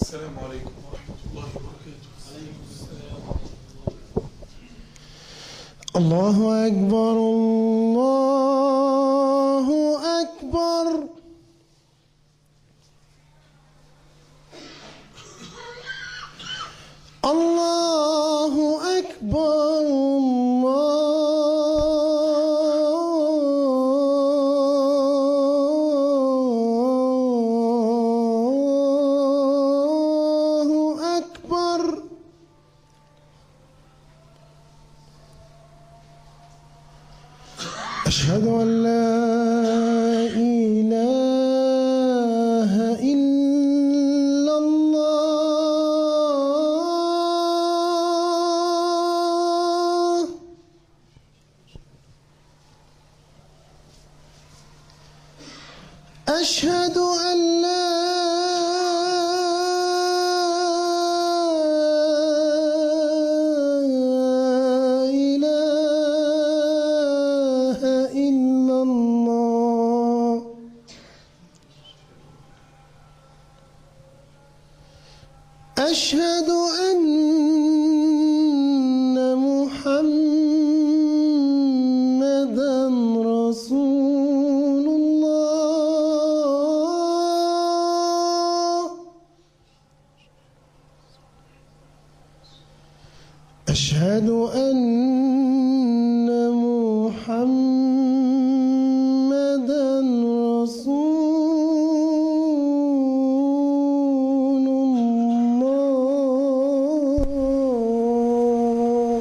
السلام عليكم ورحمة الله وبركاته. عليكم السلام ورحمة الله. الله أكبر الله أكبر. الله أكبر الله أكبر. أشهد أن لا إله إلا الله. أشهد أن لا إله إلا الله. أشهد أن محمدًا رسول الله. أشهد أن محمدًا رسول الله.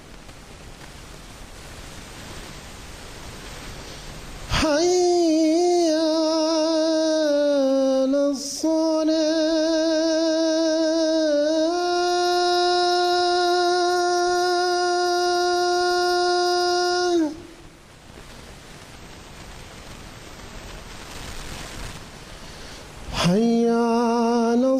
حي على الصلاة. حي على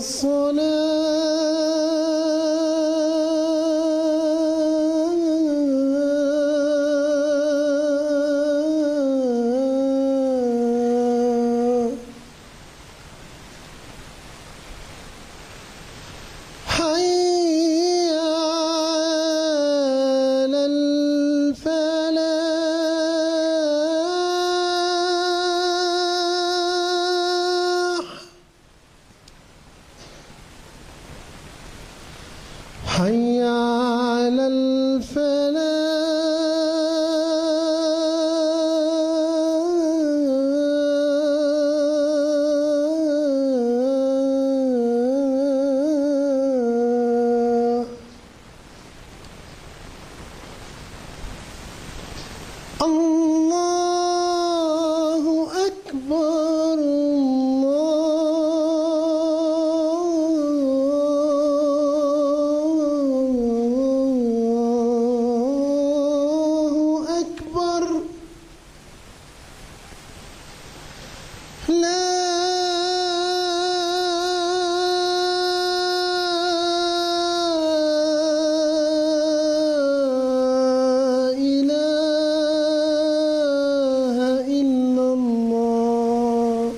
الصلاة. حي على الفلاح. حي على الفلاح. الله أكبر الله أكبر. لا إله إلا الله.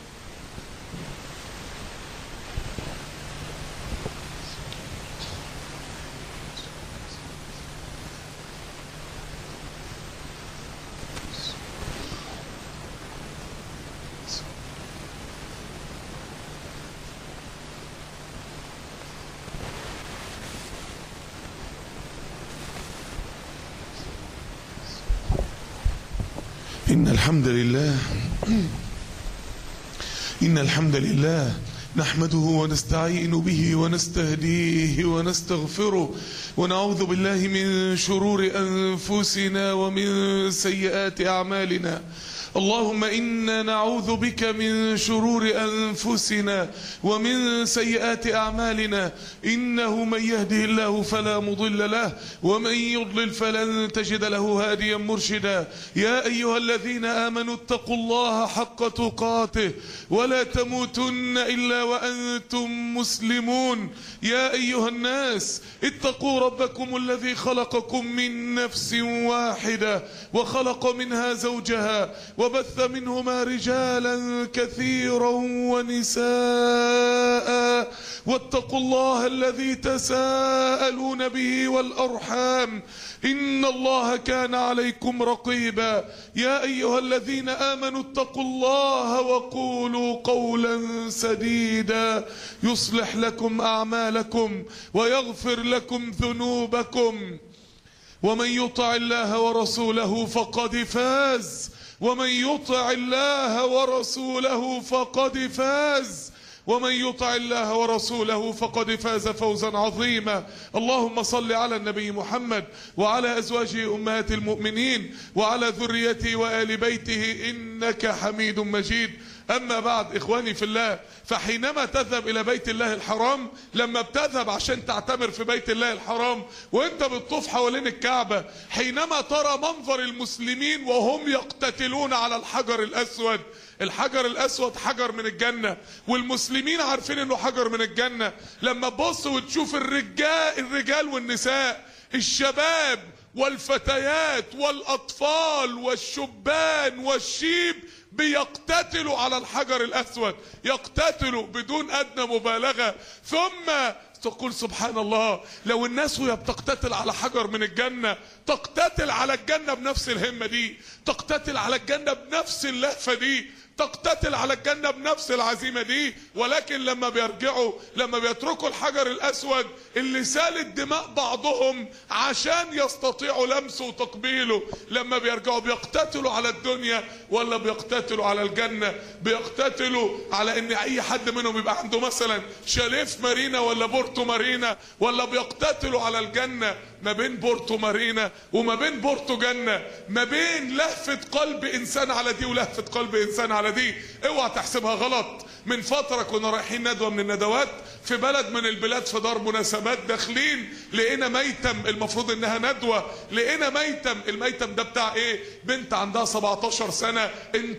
إن الحمد لله نحمده ونستعين به ونستهديه ونستغفره ونعوذ بالله من شرور أنفسنا ومن سيئات أعمالنا. اللهم إنا نعوذ بك من شرور أنفسنا ومن سيئات أعمالنا. إنه من يهده الله فلا مضل له ومن يضلل فلن تجد له هاديا مرشدا. يا أيها الذين آمنوا اتقوا الله حق تقاته ولا تموتن إلا وأنتم مسلمون. يا أيها الناس اتقوا ربكم الذي خلقكم من نفس واحدة وخلق منها زوجها وبث منهما رجالا كثيرا ونساء واتقوا الله الذي تساءلون به والأرحام إن الله كان عليكم رقيبا. يا أيها الذين آمنوا اتقوا الله وقولوا قولا سديدا يصلح لكم أعمالكم ويغفر لكم ذنوبكم ومن يطع الله ورسوله فقد فاز ومن يطع الله ورسوله فقد فاز ومن يطع الله ورسوله فقد فاز فوزا عظيما. اللهم صل على النبي محمد وعلى أزواجه أمهات المؤمنين وعلى ذريته وآل بيته إنك حميد مجيد. أما بعد إخواني في الله، فحينما تذهب إلى بيت الله الحرام، لما بتذهب عشان تعتمر في بيت الله الحرام وانت بتطوف حوالين الكعبة، حينما ترى منظر المسلمين وهم يقتتلون على الحجر الأسود. الحجر الأسود حجر من الجنة والمسلمين عارفين انه حجر من الجنة. لما تبص وتشوف الرجال والنساء، الشباب والفتيات والأطفال والشبان والشيب بيقتتلوا على الحجر الأسود، يقتتلوا بدون أدنى مبالغة. ثم تقول سبحان الله، لو الناس وهي بتقتتل على حجر من الجنة تقتتل على الجنة بنفس الهمة دي، تقتتل على الجنة بنفس اللهفة دي، تقتتل على الجنة بنفس العزيمة دي. ولكن لما بيرجعوا، لما بيتركوا الحجر الأسود اللي سال دماء بعضهم عشان يستطيعوا لمسه وتقبيله، لما بيرجعوا بيقتتلوا على الدنيا ولا بيقتتلوا على الجنة؟ بيقتتلوا على ان اي حد منهم يبقى عنده مثلا شاليف مارينا ولا بورتو مارينا، ولا بيقتتلوا على الجنة ما بين بورتو مارينا وما بين بورتو جنة، ما بين لهفة قلب انسان على دي ولهفة قلب انسان على دي. اوعى تحسبها غلط. من فترة كنا رايحين ندوة من الندوات في بلد من البلاد في دار مناسبات، داخلين لقينا ميتم، المفروض انها ندوة، لقينا ميتم. الميتم ده بتاع ايه؟ بنت عندها 17 سنة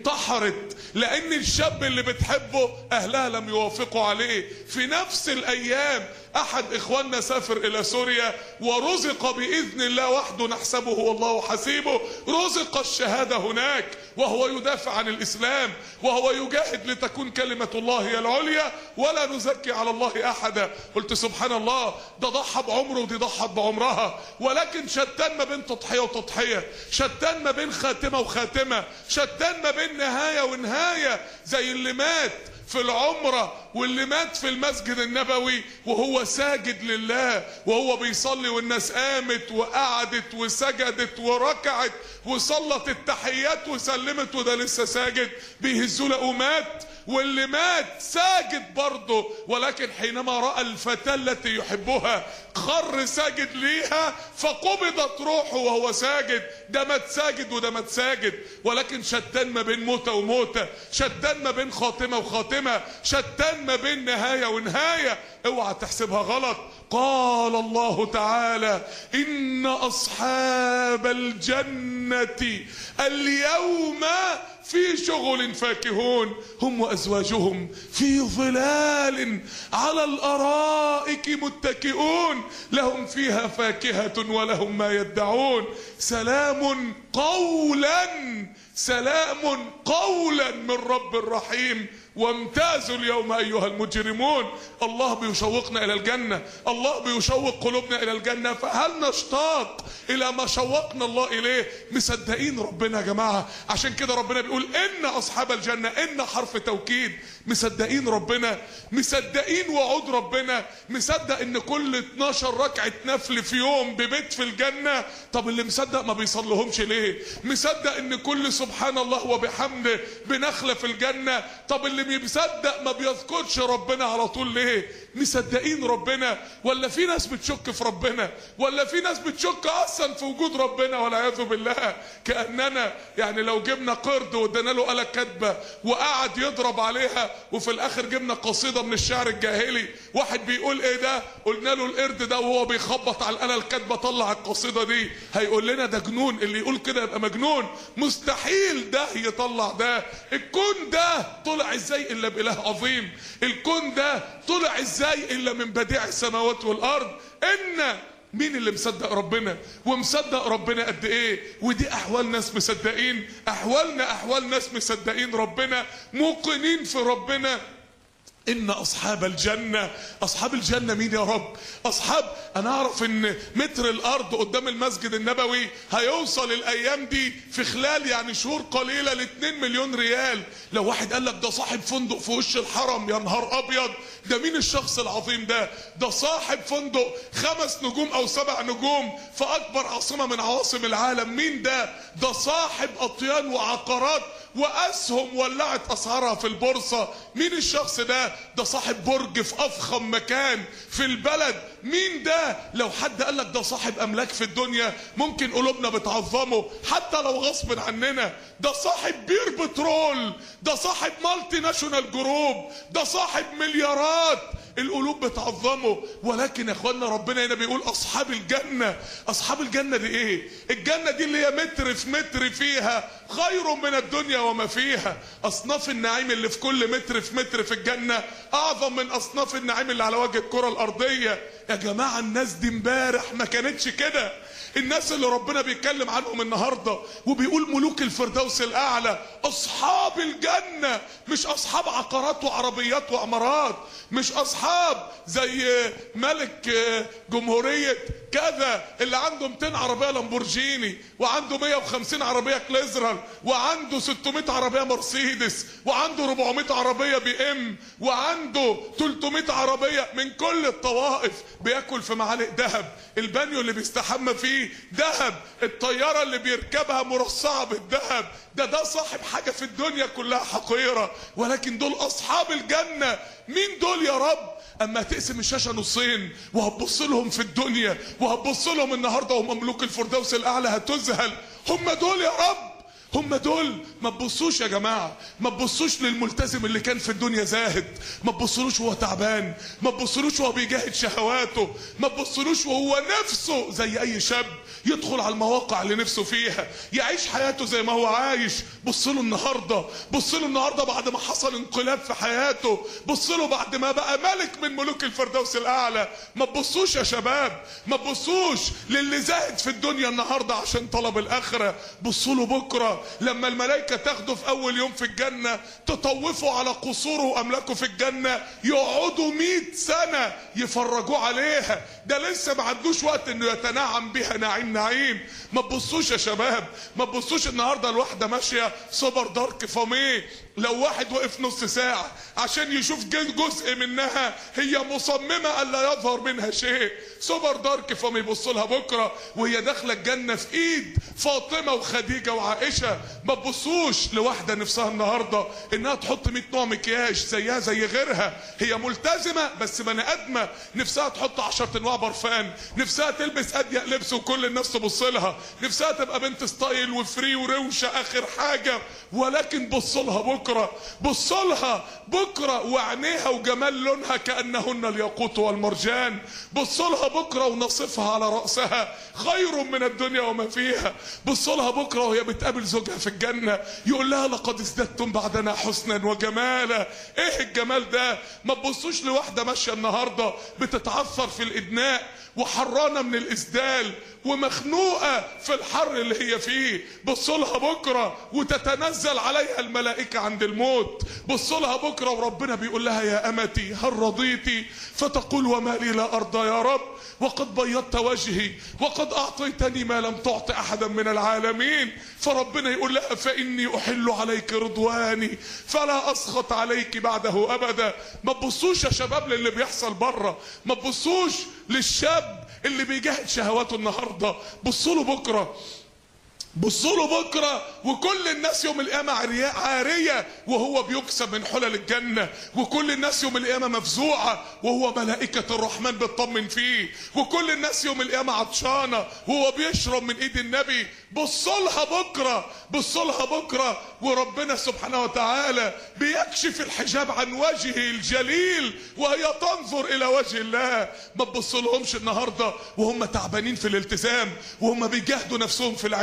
انتحرت لان الشاب اللي بتحبه اهلها لم يوافقوا عليه. في نفس الايام احد اخواننا سافر الى سوريا ورزق باذن الله وحده نحسبه والله حسيبه، رزق الشهادة هناك وهو يدافع عن الاسلام وهو يجاهد لتكون كلمة الله هي العليا ولا نزكي على الله احدا. قلت سبحان الله، ده ضحى بعمره ودي ضحت بعمرها، ولكن شتان ما بين تضحية وتضحية، شتان ما بين خاتمة وخاتمة، شتان ما بين نهاية ونهاية. زي اللي مات في العمرة واللي مات في المسجد النبوي وهو ساجد لله وهو بيصلي، والناس قامت وقعدت وسجدت وركعت وصلت التحيات وسلمت وده لسه ساجد، بيهزوا له مات. واللي مات ساجد برضه، ولكن حينما رأى الفتاة التي يحبها خر ساجد ليها فقبضت روحه وهو ساجد. ده مات ساجد وده مات ساجد، ولكن شتان ما بين موتة وموتة، شتان ما بين خاتمة وخاتمة، شتان ما بين نهاية ونهاية. اوعى تحسبها غلط. قال الله تعالى: إن أصحاب الجنة اليوم في شغل فاكهون هم وأزواجهم في ظلال على الأرائك متكئون لهم فيها فاكهة ولهم ما يدعون سلام قولا، سلام قولا من رب رحيم وامتازوا اليوم أيها المجرمون. الله بيشوقنا إلى الجنة، الله بيشوق قلوبنا إلى الجنة، فهل نشتاق إلى ما شوقنا الله إليه؟ مصدقين ربنا يا جماعة؟ عشان كده ربنا بيقول إن أصحاب الجنة، إن حرف توكيد. مصدقين ربنا، مصدقين وعود ربنا، مصدق إن كل 12 ركعة نفل في يوم ببيت في الجنة. طب اللي مصدق ما بيصليهمش ليه؟ مصدق إن كل سبحان الله وبحمده بنخلة في الجنة. طب اللي مصدق ما بيذكرش ربنا على طول ليه؟ مصدقين ربنا ولا في ناس بتشك في ربنا؟ ولا في ناس بتشك اصلا في وجود ربنا والعياذ بالله؟ كأننا يعني لو جبنا قرد وادينا له آلة كاتبة وقعد يضرب عليها وفي الاخر جبنا قصيدة من الشعر الجاهلي، واحد بيقول ايه ده؟ قلنا له القرد ده وهو بيخبط على الآلة الكاتبة طلع القصيدة دي، هيقول لنا ده جنون، اللي يقول كده يبقى مجنون. مستحيل ده يطلع ده. الكون ده طلع ازاي الا بإله عظيم؟ الكون ده طلع ازاي الا من بديع السماوات والارض؟ ان مين اللي مصدق ربنا ومصدق ربنا قد ايه؟ ودي احوال ناس مصدقين، احوالنا احوال ناس مصدقين ربنا، موقنين في ربنا. إن أصحاب الجنة. أصحاب الجنة مين يا رب؟ أنا أعرف إن متر الأرض قدام المسجد النبوي هيوصل الأيام دي في خلال يعني شهور قليلة ل2 مليون ريال. لو واحد قال لك ده صاحب فندق في وش الحرم، يا نهار أبيض، ده مين الشخص العظيم ده؟ ده صاحب فندق 5 نجوم أو 7 نجوم في أكبر عاصمة من عواصم العالم. مين ده؟ ده صاحب أطيان وعقارات وأسهم ولعت أسعارها في البورصة. مين الشخص ده؟ ده صاحب برج في أفخم مكان في البلد. مين ده؟ لو حد قال لك ده صاحب أملاك في الدنيا ممكن قلوبنا بتعظمه حتى لو غصب عننا. ده صاحب بير بترول، ده صاحب مالتي ناشونال جروب، ده صاحب مليارات، القلوب بتعظمه. ولكن يا اخوانا ربنا هنا بيقول اصحاب الجنة. اصحاب الجنة دي ايه؟ الجنة دي اللي هي متر في متر فيها خير من الدنيا وما فيها. اصناف النعيم اللي في كل متر في متر في الجنة اعظم من اصناف النعيم اللي على وجه الكرة الارضية. يا جماعة الناس دي امبارح ما كانتش كده. الناس اللي ربنا بيتكلم عنهم النهارده وبيقول ملوك الفردوس الاعلى اصحاب الجنه، مش اصحاب عقارات وعربيات وعمارات، مش اصحاب زي ملك جمهوريه كذا اللي عنده 200 عربيه لامبورجيني وعنده 150 عربيه كليزرال وعنده 600 عربيه مرسيدس وعنده 400 عربيه بي ام وعنده 300 عربيه من كل الطوائف، بياكل في معالق ذهب، البانيو اللي بيستحمى فيه ذهب، الطياره اللي بيركبها مرصعه بالذهب. ده صاحب حاجه في الدنيا كلها حقيره. ولكن دول اصحاب الجنه. مين دول يا رب؟ اما تقسم الشاشه نصين وهتبص لهم في الدنيا وهتبص لهم النهارده وهم ملوك الفردوس الاعلى هتذهل. هم دول يا رب، هم دول. ما تبصوش يا جماعه، ما تبصوش للملتزم اللي كان في الدنيا زاهد، ما تبصلوش وهو تعبان، ما تبصلوش وهو بيجاهد شهواته، ما تبصلوش وهو نفسه زي اي شاب يدخل على المواقع اللي نفسه فيها يعيش حياته زي ما هو عايش. بصله النهارده، بصله النهارده بعد ما حصل انقلاب في حياته، بصله بعد ما بقى ملك من ملوك الفردوس الاعلى. ما تبصوش يا شباب، ما تبصوش للي زاهد في الدنيا النهارده عشان طلب الاخره. بصوا له بكره لما الملائكه تاخده في اول يوم في الجنه تطوفوا على قصوره واملاكه في الجنه، يقعدوا 100 سنه يفرجوا عليها. ده لسه ما عندوش وقت انه يتنعم بها نعيم. ما تبصوش يا شباب، ما تبصوش النهارده الواحده ماشيه سوبر دارك فاميه، لو واحد وقف نص ساعه عشان يشوف جزء منها هي مصممه الا يظهر منها شيء. سوبر دارك فاميه يبص لها بكره وهي داخله الجنه في ايد فاطمه وخديجه وعائشه. ما تبصوش لواحده نفسها النهارده انها تحط 100 نوع مكياج زيها زي غيرها، هي ملتزمه بس بني ادمه، نفسها تحط 10 انواع برفان، نفسها تلبس اضيق لبس وكل الناس تبص لها، نفسها تبقى بنت ستايل وفري وروشه اخر حاجه. ولكن بص لها بكره، بص لها بكره وعينيها وجمال لونها كانهن الياقوت والمرجان. بص لها بكره ونصفها على راسها خير من الدنيا وما فيها. بص لها بكره وهي بتقابل زوجها في الجنه يقول لها لقد ازددتم بعدنا حسنا وجمالا. ايه الجمال ده؟ ما تبصوش لواحده ماشيه النهارده بتتعثر في الادناء وحرانه من الاسدال ومخنوقه في الحر اللي هي فيه. بصوا لها بكره وتتنزل عليها الملائكه عند الموت. بصوا لها بكره وربنا بيقول لها يا امتي هل رضيتي؟ فتقول وما لي لا ارضى يا رب وقد بيضت وجهي وقد اعطيتني ما لم تعط احدا من العالمين. فربنا يقول لها فاني احل عليك رضواني فلا اسخط عليك بعده ابدا. ما تبصوش يا شباب للي بيحصل بره، ما تبصوش للشاب اللي بيجاهد شهواته النهارده، بصوا له بكره، بصوا له بكره وكل الناس يوم القيامه عاريه وهو بيكسب من حلل الجنه، وكل الناس يوم القيامه مفزوعه وهو ملائكه الرحمن بتطمن فيه، وكل الناس يوم القيامه عطشانه وهو بيشرب من ايد النبي. بصوا لها بكره، بصوا لها بكره وربنا سبحانه وتعالى بيكشف الحجاب عن وجهه الجليل وهي تنظر الى وجه الله. ما تبصوا لهمش النهارده وهم تعبانين في الالتزام وهم بيجاهدوا نفسهم في العباده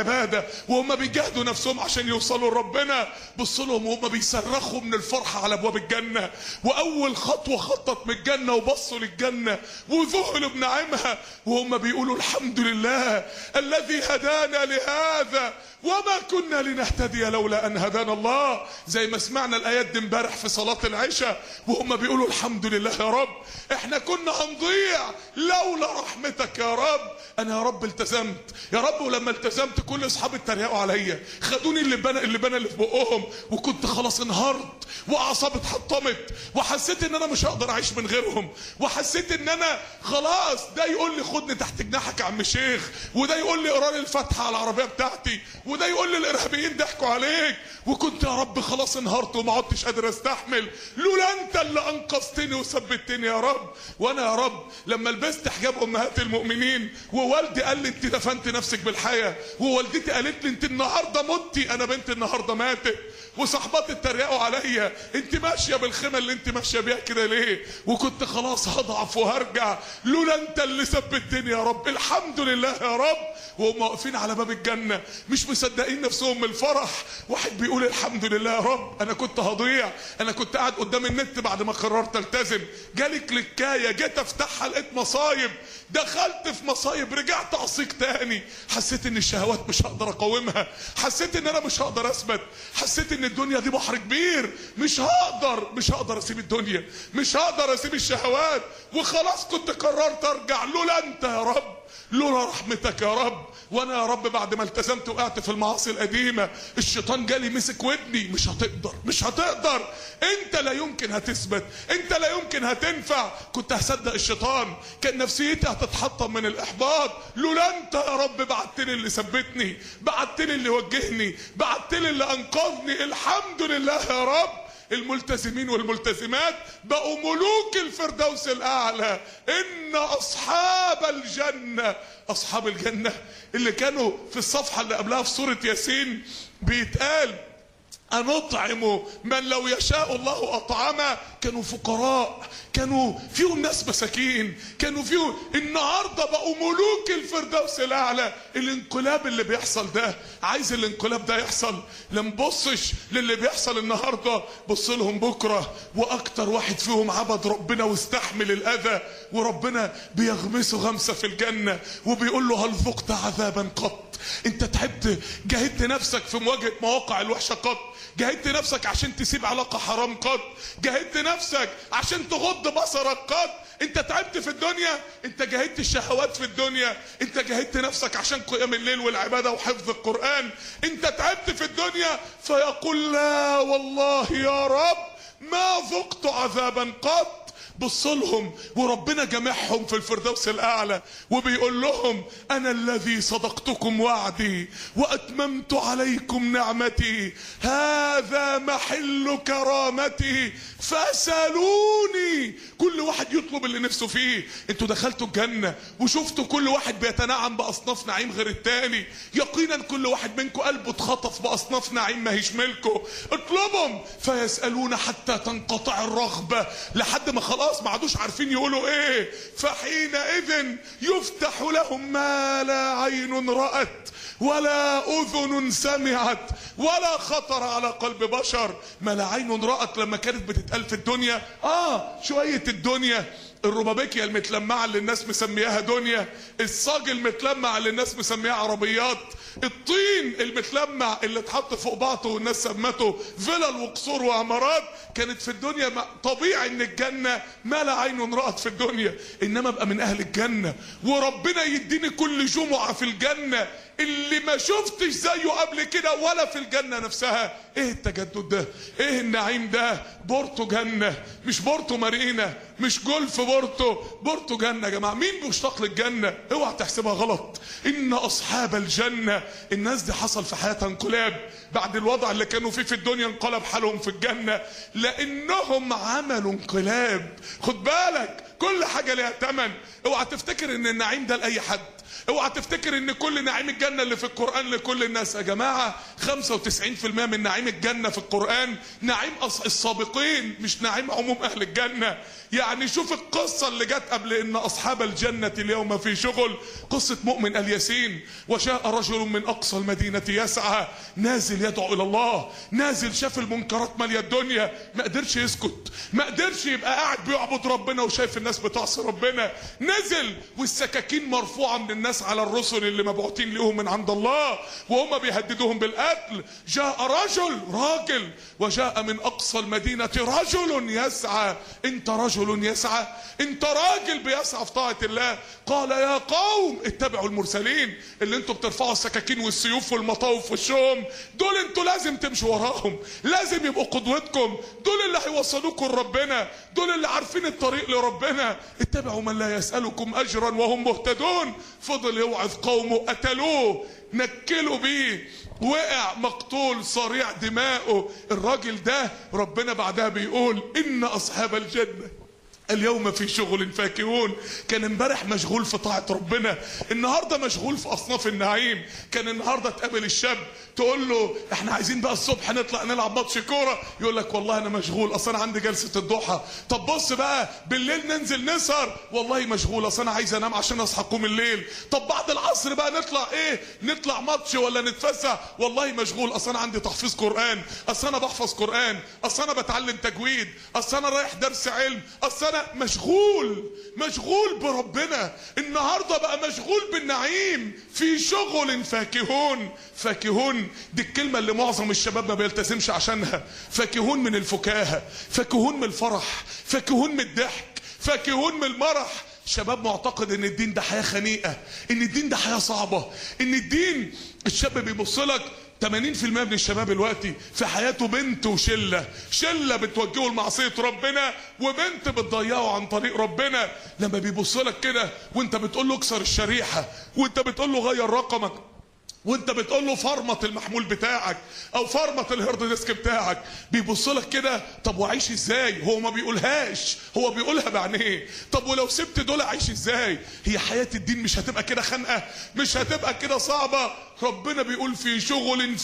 الدنيا وهم بيجاهدوا نفسهم عشان يوصلوا لربنا. بص لهم وهم بيصرخوا من الفرحة على ابواب الجنة، واول خطوة خطت من الجنة وبصوا للجنة وذهلوا بنعيمها وهم بيقولوا الحمد لله الذي هدانا لهذا وما كنا لنهتدي لولا ان هدانا الله. زي ما سمعنا الايات دي امبارح في صلاة العشاء وهم بيقولوا الحمد لله يا رب، احنا كنا هنضيع لولا رحمتك يا رب. انا يا رب التزمت يا رب، ولما التزمت كل اصحابي اتريقوا عليا، خدوني اللي في بقهم، وكنت خلاص انهارت واعصابي اتحطمت، وحسيت ان انا مش هقدر اعيش من غيرهم، وحسيت ان انا خلاص ده يقول لي خدني تحت جناحك يا عم شيخ، وده يقول لي اقرا لي الفاتحه على العربيه بتاعتي، وده يقول لي الارهابيين ضحكوا عليك، وكنت يا رب خلاص انهارت وما عدتش قادر استحمل، لولا انت اللي انقذتني وثبتني يا رب. وانا يا رب لما لبست حجاب امهات المؤمنين ووالدي قال لي انت دفنت نفسك بالحياه، ووالدتي قالت لي انت النهارده متي، انا بنتي النهارده ماتت، وصحباتي اتريقوا عليا انت ماشيه بالخيمه اللي انت ماشيه بيها كده ليه، وكنت خلاص هضعف وهرجع، لولا انت اللي ثبتني يا رب. الحمد لله يا رب. وهم واقفين على باب الجنه مش مصدقين نفسهم من الفرح، واحد بيقول الحمد لله يا رب، انا كنت هضيع، انا كنت قاعد قدام النت بعد ما قررت التزم، جالي كليكايه جيت افتحها لقيت مصايب، دخلت في مصايب رجعت اعصيك تاني، حسيت ان الشهوات مش هقدر اقاومها، حسيت ان انا مش هقدر اثبت، حسيت ان الدنيا دي بحر كبير، مش هقدر اسيب الدنيا، مش هقدر اسيب الشهوات، وخلاص كنت قررت ارجع، لولا انت يا رب، لولا رحمتك يا رب. وانا يا رب بعد ما التزمت وقعت في المعاصي القديمه، الشيطان جالي مسك ودني، مش هتقدر، انت لا يمكن هتثبت، انت لا يمكن هتنفع. كنت هصدق الشيطان، كان نفسيتي هتتحطم من الاحباط، لولا انت يا رب بعتلي اللي ثبتني، بعتلي اللي وجهني، بعتلي اللي انقذني. الحمد لله يا رب. الملتزمين والملتزمات بقوا ملوك الفردوس الاعلى. ان اصحاب الجنه، اصحاب الجنه اللي كانوا في الصفحه اللي قبلها في سوره ياسين بيتقال أنطعم من لو يشاء الله أطعمه، كانوا فقراء، كانوا فيهم ناس مساكين، كانوا فيهم، النهارده بقوا ملوك الفردوس الأعلى. الانقلاب اللي بيحصل ده، عايز الانقلاب ده يحصل، لا نبصش للي بيحصل النهارده، بص لهم بكره، واكتر واحد فيهم عبد ربنا واستحمل الأذى، وربنا بيغمسه غمسة في الجنة وبيقول له هل ذقت عذابا قط؟ انت تعبت، جاهدت نفسك في مواجهة مواقع الوحشة قط؟ جاهدت نفسك عشان تسيب علاقة حرام قط؟ جاهدت نفسك عشان تغض بصرك قط؟ انت تعبت في الدنيا؟ انت جاهدت الشهوات في الدنيا؟ انت جاهدت نفسك عشان قيام الليل والعبادة وحفظ القرآن؟ انت تعبت في الدنيا؟ فيقول لا والله يا رب ما ذقت عذابا قط. بص لهم وربنا جمعهم في الفردوس الاعلى وبيقول لهم انا الذي صدقتكم وعدي واتممت عليكم نعمتي، هذا محل كرامتي فاسالوني. كل واحد يطلب اللي نفسه فيه. انتوا دخلتوا الجنة وشفتوا كل واحد بيتنعم باصناف نعيم غير التاني، يقينا كل واحد منكم قلبه اتخطف باصناف نعيم ما هيش ملكه. اطلبهم فيسالون حتى تنقطع الرغبة، لحد ما خلاص ما عادوش عارفين يقولوا ايه. فحينئذ يفتح لهم ما لا عين رأت ولا اذن سمعت ولا خطر على قلب بشر. ما لا عين رأت لما كانت بتتقال في الدنيا شوية الدنيا، الربابيكيا المتلمعة اللي الناس مسمياها دنيا، الصاج المتلمع اللي الناس مسميها عربيات، الطين المتلمع اللي اتحط فوق بعضه والناس سمته فلل وقصور وعمارات، كانت في الدنيا. طبيعي ان الجنة ما لا عين رأت في الدنيا، انما ابقى من اهل الجنة وربنا يديني كل جمعة في الجنة اللي ما شفتش زيه قبل كده ولا في الجنة نفسها. ايه التجدد ده؟ ايه النعيم ده؟ بورتو جنة، مش بورتو مارينا، مش جولف بورتو جنة يا جماعة. مين مشتاق للجنة؟ اوعى تحسبها غلط. ان اصحاب الجنة، الناس دي حصل في حياتها انقلاب بعد الوضع اللي كانوا فيه في الدنيا، انقلب حالهم في الجنة لانهم عملوا انقلاب. خد بالك كل حاجة ليها تمن. اوعى تفتكر ان النعيم ده لأي حد، اوعى تفتكر ان كل نعيم الجنة اللي في القرآن لكل الناس. يا جماعة 95% من نعيم الجنة في القرآن نعيم السابقين، مش نعيم عموم اهل الجنة. يعني شوف القصة اللي جت قبل ان اصحاب الجنة اليوم في شغل، قصة مؤمن الياسين. وجاء رجل من اقصى المدينة يسعى، نازل يدعو الى الله، نازل شاف المنكرات مالية الدنيا، ما قدرش يسكت، ما قدرش يبقى قاعد بيعبد ربنا وشايف الناس بتعصي ربنا. نزل والسكاكين مرفوعة من الناس على الرسل اللي مبعوثين لهم من عند الله وهم بيهددوهم بالقتل. جاء راجل وجاء من اقصى المدينة رجل يسعى. انت رجل يسعى، انت راجل بيسعى في طاعة الله. قال يا قوم اتبعوا المرسلين اللي انتوا بترفعوا السكاكين والسيوف والمطاوف والشوم، دول انتوا لازم تمشوا وراهم، لازم يبقوا قدوتكم، دول اللي هيوصلوكم لربنا، دول اللي عارفين الطريق لربنا. اتبعوا من لا يسألكم اجرا وهم مهتدون. فضل يوعظ قومه، قتلوه، نكلوا بيه، وقع مقتول صريع دماؤه. الراجل ده ربنا بعدها بيقول ان اصحاب الجنة اليوم في شغل فاكهون. كان امبارح مشغول في طاعة ربنا، النهاردة مشغول في اصناف النعيم. كان النهاردة تقابل الشاب تقول له احنا عايزين بقى الصبح نطلع نلعب ماتش كورة، يقول لك والله انا مشغول، اصل انا عندي جلسة الضحى. طب بص بقى بالليل ننزل نسهر، والله مشغول، اصل انا عايز انام عشان اصحى اقوم الليل. طب بعد العصر بقى نطلع ايه، نطلع ماتش ولا نتفسح، والله مشغول، اصل انا عندي تحفيظ قرآن، اصل انا بحفظ قرآن، اصل انا بتعلم تجويد، اصل انا رايح درس علم، اصل انا مشغول بربنا. النهاردة بقى مشغول بالنعيم، في شغل فاكهون دي الكلمة اللي معظم الشباب ما بيلتزمش عشانها. فاكهون من الفكاهة، فاكهون من الفرح، فاكهون من الضحك، فاكهون من المرح. شباب معتقد ان الدين ده حياة خنيقة، ان الدين ده حياة صعبة، ان الدين الشاب بيبصلك 80% من الشباب دلوقتي في حياته بنت وشله بتوجهه لمعصيه ربنا، وبنت بتضيعه عن طريق ربنا. لما بيبص لك كده وانت بتقول له اكسر الشريحه، وانت بتقول له غير رقمك، وانت بتقول له فرمط المحمول بتاعك او فرمط الهارد ديسك بتاعك، بيبص لك كده طب وعيش ازاي؟ هو ما بيقولهاش، هو بيقولها بعينيه. طب ولو سبت دول عيش ازاي؟ هي حياة الدين مش هتبقى كده خنقة؟ مش هتبقى كده صعبة؟ ربنا بيقول في شغل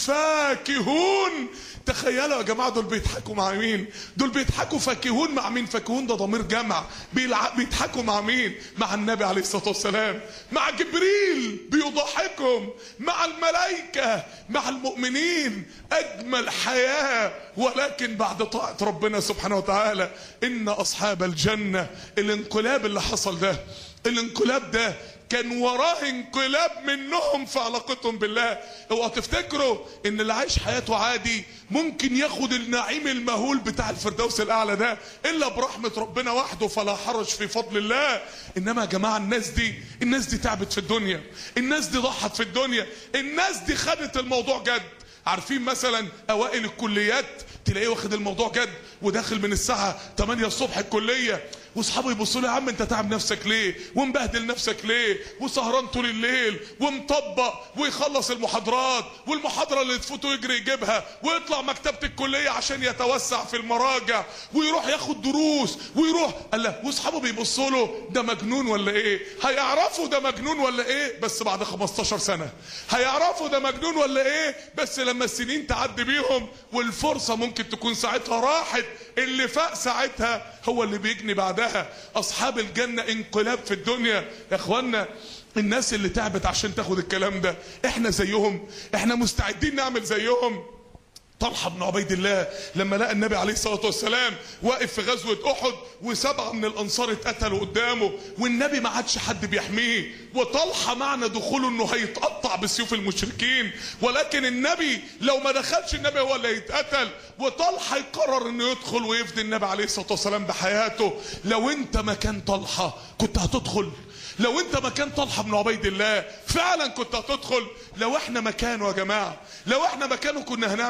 فاكهون. تخيلوا يا جماعة دول بيضحكوا مع مين؟ دول بيضحكوا فاكهون مع مين؟ فاكهون ده ضمير جمع، بيضحكوا مع مين؟ مع النبي عليه الصلاة والسلام، مع جبريل بيضحكهم، مع الملائكة، مع المؤمنين. أجمل حياة، ولكن بعد طاعة ربنا سبحانه وتعالى. إن أصحاب الجنة، الانقلاب اللي حصل ده، الانقلاب ده كان وراه انقلاب منهم في علاقتهم بالله. اوعوا تفتكروا ان اللي عايش حياته عادي ممكن ياخد النعيم المهول بتاع الفردوس الاعلى ده الا برحمة ربنا وحده، فلا حرج في فضل الله. انما يا جماعة الناس دي تعبت في الدنيا، الناس دي ضحت في الدنيا، الناس دي خدت الموضوع جد. عارفين مثلا اوائل الكليات تلاقيه واخد الموضوع جد وداخل من الساعة 8 الصبح الكلية، واصحابه يبصوا له يا عم انت تعب نفسك ليه ومبهدل نفسك ليه وسهران طول الليل ومطبق، ويخلص المحاضرات والمحاضرة اللي تفوته يجري يجيبها، ويطلع مكتبة الكلية عشان يتوسع في المراجع ويروح ياخد دروس ويروح. قال له واصحابه بيبصوا له ده مجنون ولا ايه؟ هيعرفوا ده مجنون ولا ايه بس بعد 15 سنة، هيعرفوا ده مجنون ولا ايه بس لما السنين تعدي بيهم والفرصة ممكن تكون ساعتها راحت. اللي فاق ساعتها هو اللي بيجني بعدها. اصحاب الجنة انقلاب في الدنيا. يا اخوانا الناس اللي تعبت عشان تاخد الكلام ده، احنا زيهم؟ احنا مستعدين نعمل زيهم؟ طلحة بن عبيد الله لما لقى النبي عليه الصلاة والسلام واقف في غزوة احد و7 من الانصار اتقتلوا قدامه والنبي ما عادش حد بيحميه، وطلحة معنى دخوله انه هيتقطع بسيوف المشركين، ولكن النبي لو ما دخلش النبي هو اللي هيتقتل، وطلحة يقرر انه يدخل ويفدي النبي عليه الصلاة والسلام بحياته. لو انت مكان طلحة كنت هتدخل؟ لو انت مكان طلحة بن عبيد الله فعلا كنت هتدخل؟ لو احنا مكانه يا جماعة، لو احنا مكانه كنا هنعمل ايه؟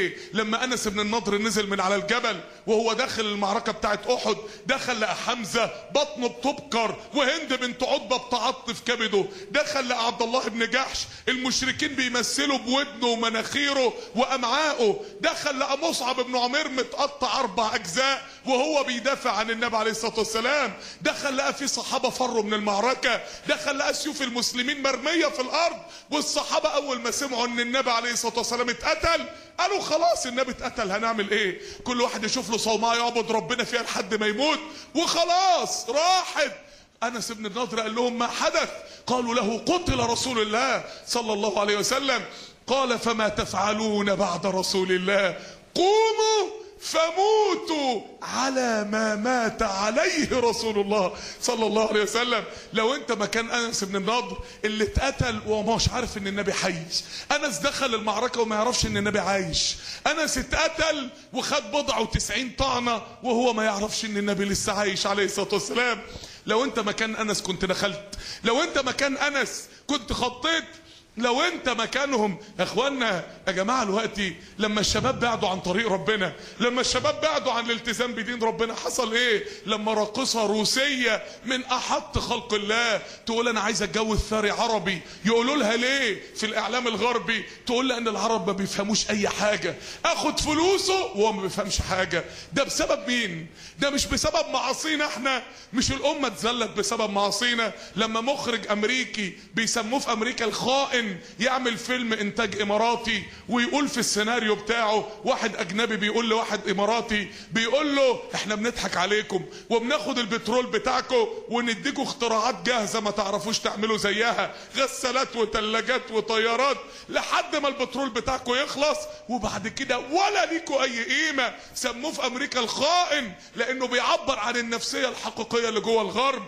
ايه لما انس بن النضر نزل من على الجبل وهو داخل المعركة بتاعت احد، دخل لقى حمزة بطنه بتبكر وهند بنت عتبة بتعط في كبده، دخل لقى عبد الله بن جحش المشركين بيمثلوا بودنه ومناخيره وامعائه، دخل لقى مصعب بن عمير متقطع 4 اجزاء وهو بيدافع عن النبي عليه الصلاة والسلام، دخل لقى في صحابة فروا من المعركة، دخل لقى سيوف المسلمين مرمية في الارض، والصحابة اول ما سمعوا ان النبي عليه الصلاة والسلام اتقتل قالوا خلاص النبي اتقتل هنعمل ايه؟ كل واحد يشوف له صومعة يعبد ربنا فيها لحد ما يموت وخلاص راحت. انس بن النضر قال لهم ما حدث؟ قالوا له قتل رسول الله صلى الله عليه وسلم. قال فما تفعلون بعد رسول الله؟ قوموا فموتوا على ما مات عليه رسول الله صلى الله عليه وسلم. لو انت مكان انس بن النضر اللي اتقتل ومش عارف ان النبي حي، انس دخل المعركة وما يعرفش ان النبي عايش، انس اتقتل وخد بضع 90 طعنة وهو ما يعرفش ان النبي لسه عايش عليه الصلاة والسلام. لو انت مكان انس كنت دخلت، لو انت مكان انس كنت خطيت، لو انت مكانهم. يا اخوانا يا جماعه دلوقتي لما الشباب بعدوا عن طريق ربنا، لما الشباب بعدوا عن الالتزام بدين ربنا، حصل ايه؟ لما راقصه روسيه من احط خلق الله تقول انا عايز اتجوز ثري عربي، يقولوا لها ليه في الاعلام الغربي؟ تقول لان العرب ما بيفهموش اي حاجه، اخد فلوسه وهو ما بيفهمش حاجه. ده بسبب مين؟ ده مش بسبب معاصينا احنا، مش الامه اتذلت بسبب معاصينا. لما مخرج امريكي بيسموه في امريكا الخائن يعمل فيلم انتاج اماراتي ويقول في السيناريو بتاعه، واحد اجنبي بيقول لواحد اماراتي بيقول له احنا بنضحك عليكم وبناخد البترول بتاعكم ونديكوا اختراعات جاهزه ما تعرفوش تعملوا زيها، غسالات وثلاجات وطيارات لحد ما البترول بتاعكم يخلص وبعد كده ولا ليكوا اي قيمه. سموه في امريكا الخائن لانه بيعبر عن النفسيه الحقيقيه اللي جوه الغرب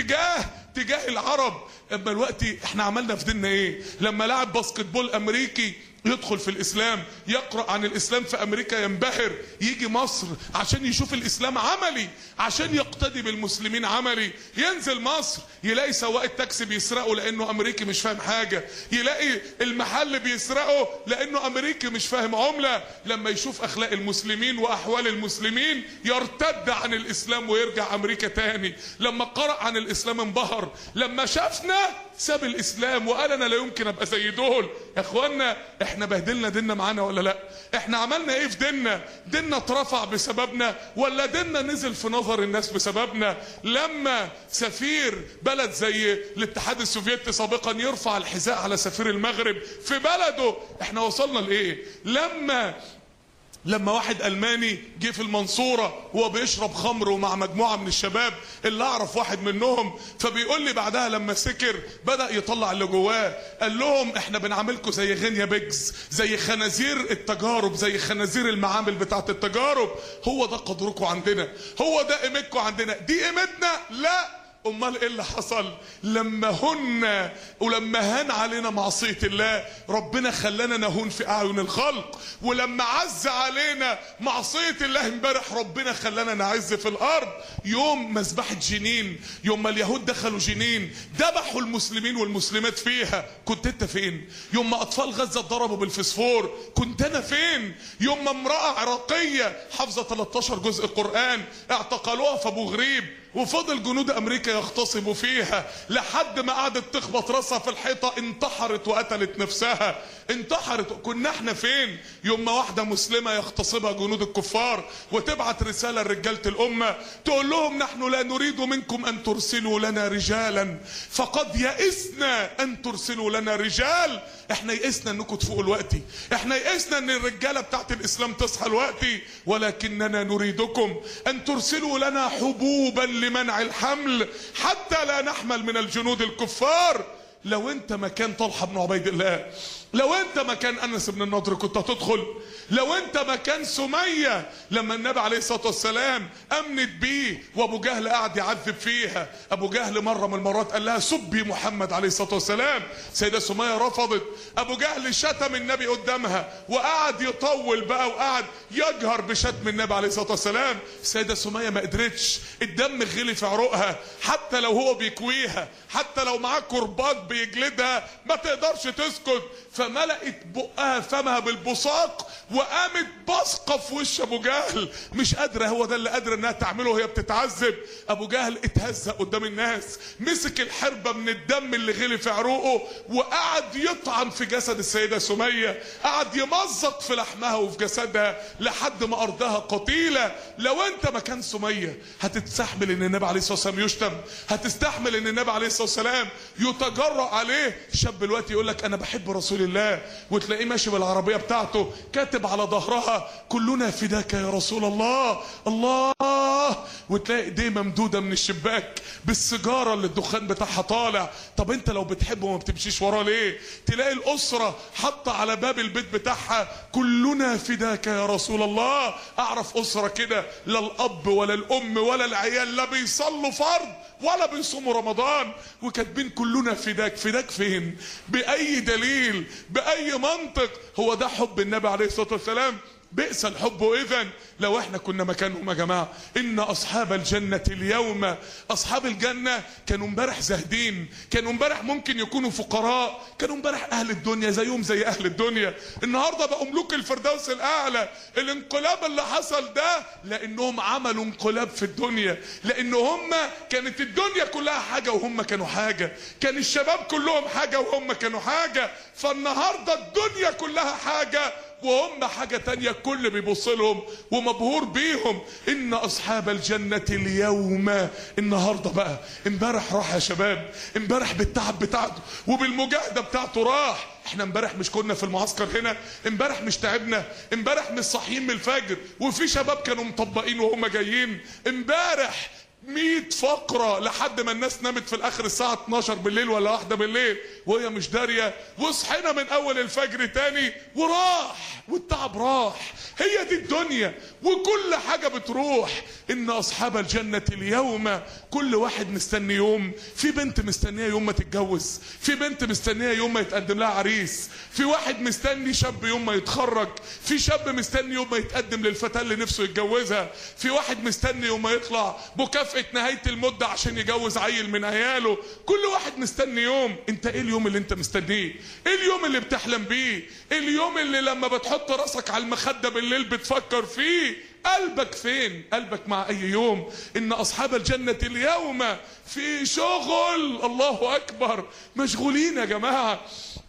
تجاه العرب. اما دلوقتي احنا عملنا في ديننا ايه؟ لما لاعب باسكت بول امريكي يدخل في الاسلام، يقرأ عن الاسلام في امريكا ينبهر، يجي مصر عشان يشوف الاسلام عملي، عشان يقتدي بالمسلمين عملي، ينزل مصر يلاقي سواق التاكسي بيسرقه لانه امريكي مش فاهم حاجة، يلاقي المحل بيسرقه لانه امريكي مش فاهم عملة. لما يشوف اخلاق المسلمين واحوال المسلمين يرتد عن الاسلام ويرجع امريكا تاني. لما قرأ عن الاسلام انبهر، لما شافنا ساب الاسلام وقال انا لا يمكن ابقى زي دول. يا اخوانا احنا بهدلنا ديننا معانا ولا لا؟ احنا عملنا ايه في ديننا؟ ديننا اترفع بسببنا ولا ديننا نزل في نظر الناس بسببنا؟ لما سفير بلد زي الاتحاد السوفيتي سابقا يرفع الحذاء على سفير المغرب في بلده، احنا وصلنا لايه؟ لما واحد الماني جه في المنصورة وهو بيشرب خمر ومع مجموعة من الشباب اللي اعرف واحد منهم، فبيقول لي بعدها لما سكر بدأ يطلع اللي جواه، قال لهم احنا بنعاملكم زي غينيا بيجز، زي خنازير التجارب، زي خنازير المعامل بتاعت التجارب. هو ده قدركم عندنا، هو ده قيمتكم عندنا، دي قيمتنا؟ لا. امال ايه اللي حصل؟ لما هان علينا معصية الله ربنا خلانا نهون في اعين الخلق، ولما عز علينا معصية الله امبارح ربنا خلانا نعز في الارض. يوم مذبحة جنين، يوم ما اليهود دخلوا جنين ذبحوا المسلمين والمسلمات فيها، كنت انت فين؟ يوم ما اطفال غزة اتضربوا بالفسفور كنت انا فين؟ يوم ما امرأة عراقية حافظة 13 جزء قرآن اعتقلوها في ابو غريب وفضل جنود امريكا يغتصبوا فيها لحد ما قعدت تخبط راسها في الحيطة انتحرت وقتلت نفسها، انتحرت. كنا احنا فين؟ يوم ما واحدة مسلمة يغتصبها جنود الكفار وتبعت رسالة لرجالة الامة تقول لهم نحن لا نريد منكم ان ترسلوا لنا رجالا فقد يئسنا ان ترسلوا لنا رجال. احنا يئسنا انكم تفوقوا الوقتي، احنا يئسنا ان الرجالة بتاعت الاسلام تصحى الوقتي، ولكننا نريدكم ان ترسلوا لنا حبوبا لمنع الحمل حتى لا نحمل من الجنود الكفار. لو انت مكان طلحة بن عبيد الله، لو انت مكان انس بن النضر كنت هتدخل؟ لو انت مكان سمية لما النبي عليه الصلاة والسلام امنت بيه وابو جهل قاعد يعذب فيها، ابو جهل مرة من المرات قال لها سبي محمد عليه الصلاة والسلام، سيدة سمية رفضت، ابو جهل شتم النبي قدامها وقعد يطول بقى وقعد يجهر بشتم النبي عليه الصلاة والسلام، سيدة سمية ما قدرتش، الدم غلي في عروقها، حتى لو هو بيكويها، حتى لو معاه كرباج بيجلدها ما تقدرش تسكت. فملأت بقها فمها بالبصاق وقامت بصقه في وش ابو جهل، مش قادره، هو ده اللي قادره انها تعمله وهي بتتعذب. ابو جهل اتهزق قدام الناس، مسك الحربه من الدم اللي غلي في عروقه وقعد يطعن في جسد السيده سميه، قعد يمزق في لحمها وفي جسدها لحد ما ارضها قتيله. لو انت مكان سميه هتستحمل ان النبي عليه الصلاه والسلام يشتم؟ هتستحمل ان النبي عليه الصلاه والسلام يتجرأ عليه؟ شاب دلوقتي يقول لك انا بحب رسول الله، وتلاقيه ماشي بالعربيه بتاعته كاتب على ظهرها كلنا فداك يا رسول الله الله، وتلاقي ايديه ممدوده من الشباك بالسيجاره اللي الدخان بتاعها طالع. طب انت لو بتحبه ما بتمشيش وراه ليه؟ تلاقي الاسره حاطه على باب البيت بتاعها كلنا فداك يا رسول الله. اعرف اسره كده لا الاب ولا الام ولا العيال لا بيصلوا فرض ولا بيصوموا رمضان وكاتبين كلنا فداك. فداك فين؟ باي دليل؟ باي منطق؟ هو ده حب النبي عليه الصلاه والسلام؟ بئس الحب اذا لو احنا كنا مكانهم يا جماعه. ان اصحاب الجنه اليوم، اصحاب الجنه كانوا امبارح زاهدين، كانوا امبارح ممكن يكونوا فقراء، كانوا امبارح اهل الدنيا زيهم زي اهل الدنيا، النهارده بقوا ملوك الفردوس الاعلى. الانقلاب اللي حصل ده لانهم عملوا انقلاب في الدنيا، لان هم كانت الدنيا كلها حاجه وهم كانوا حاجه، كان الشباب كلهم حاجه وهم كانوا حاجه، فالنهارده الدنيا كلها حاجه وهم حاجة تانية، الكل بيبص لهم ومبهور بيهم. ان اصحاب الجنة اليوم، النهاردة بقى، امبارح راح يا شباب، امبارح بالتعب بتاعته وبالمجاهدة بتاعته راح. احنا امبارح مش كنا في المعسكر هنا؟ امبارح مش تعبنا؟ امبارح مش صاحيين من الفجر وفي شباب كانوا مطبقين وهم جايين؟ امبارح 100 فقرة لحد ما الناس نامت في الاخر الساعة 12 بالليل ولا 1 بالليل وهي مش دارية، وصحينا من اول الفجر تاني وراح والتعب راح. هي دي الدنيا وكل حاجة بتروح. ان اصحاب الجنة اليوم، كل واحد مستني يوم، في بنت مستنية يوم ما تتجوز، في بنت مستنية يوم ما يتقدم لها عريس، في واحد مستني شاب يوم ما يتخرج، في شاب مستني يوم ما يتقدم للفتاة اللي نفسه يتجوزها، في واحد مستني يوم ما يطلع مكافأة نهاية المدة عشان يجوز عيل من عياله. كل واحد مستني يوم. انت ايه اليوم اللي انت مستنيه؟ ايه اليوم اللي بتحلم بيه؟ اليوم اللي لما بتحط راسك على المخدة بالليل بتفكر فيه؟ قلبك فين؟ قلبك مع اي يوم؟ ان اصحاب الجنة اليوم في شغل، الله اكبر، مشغولين يا جماعة.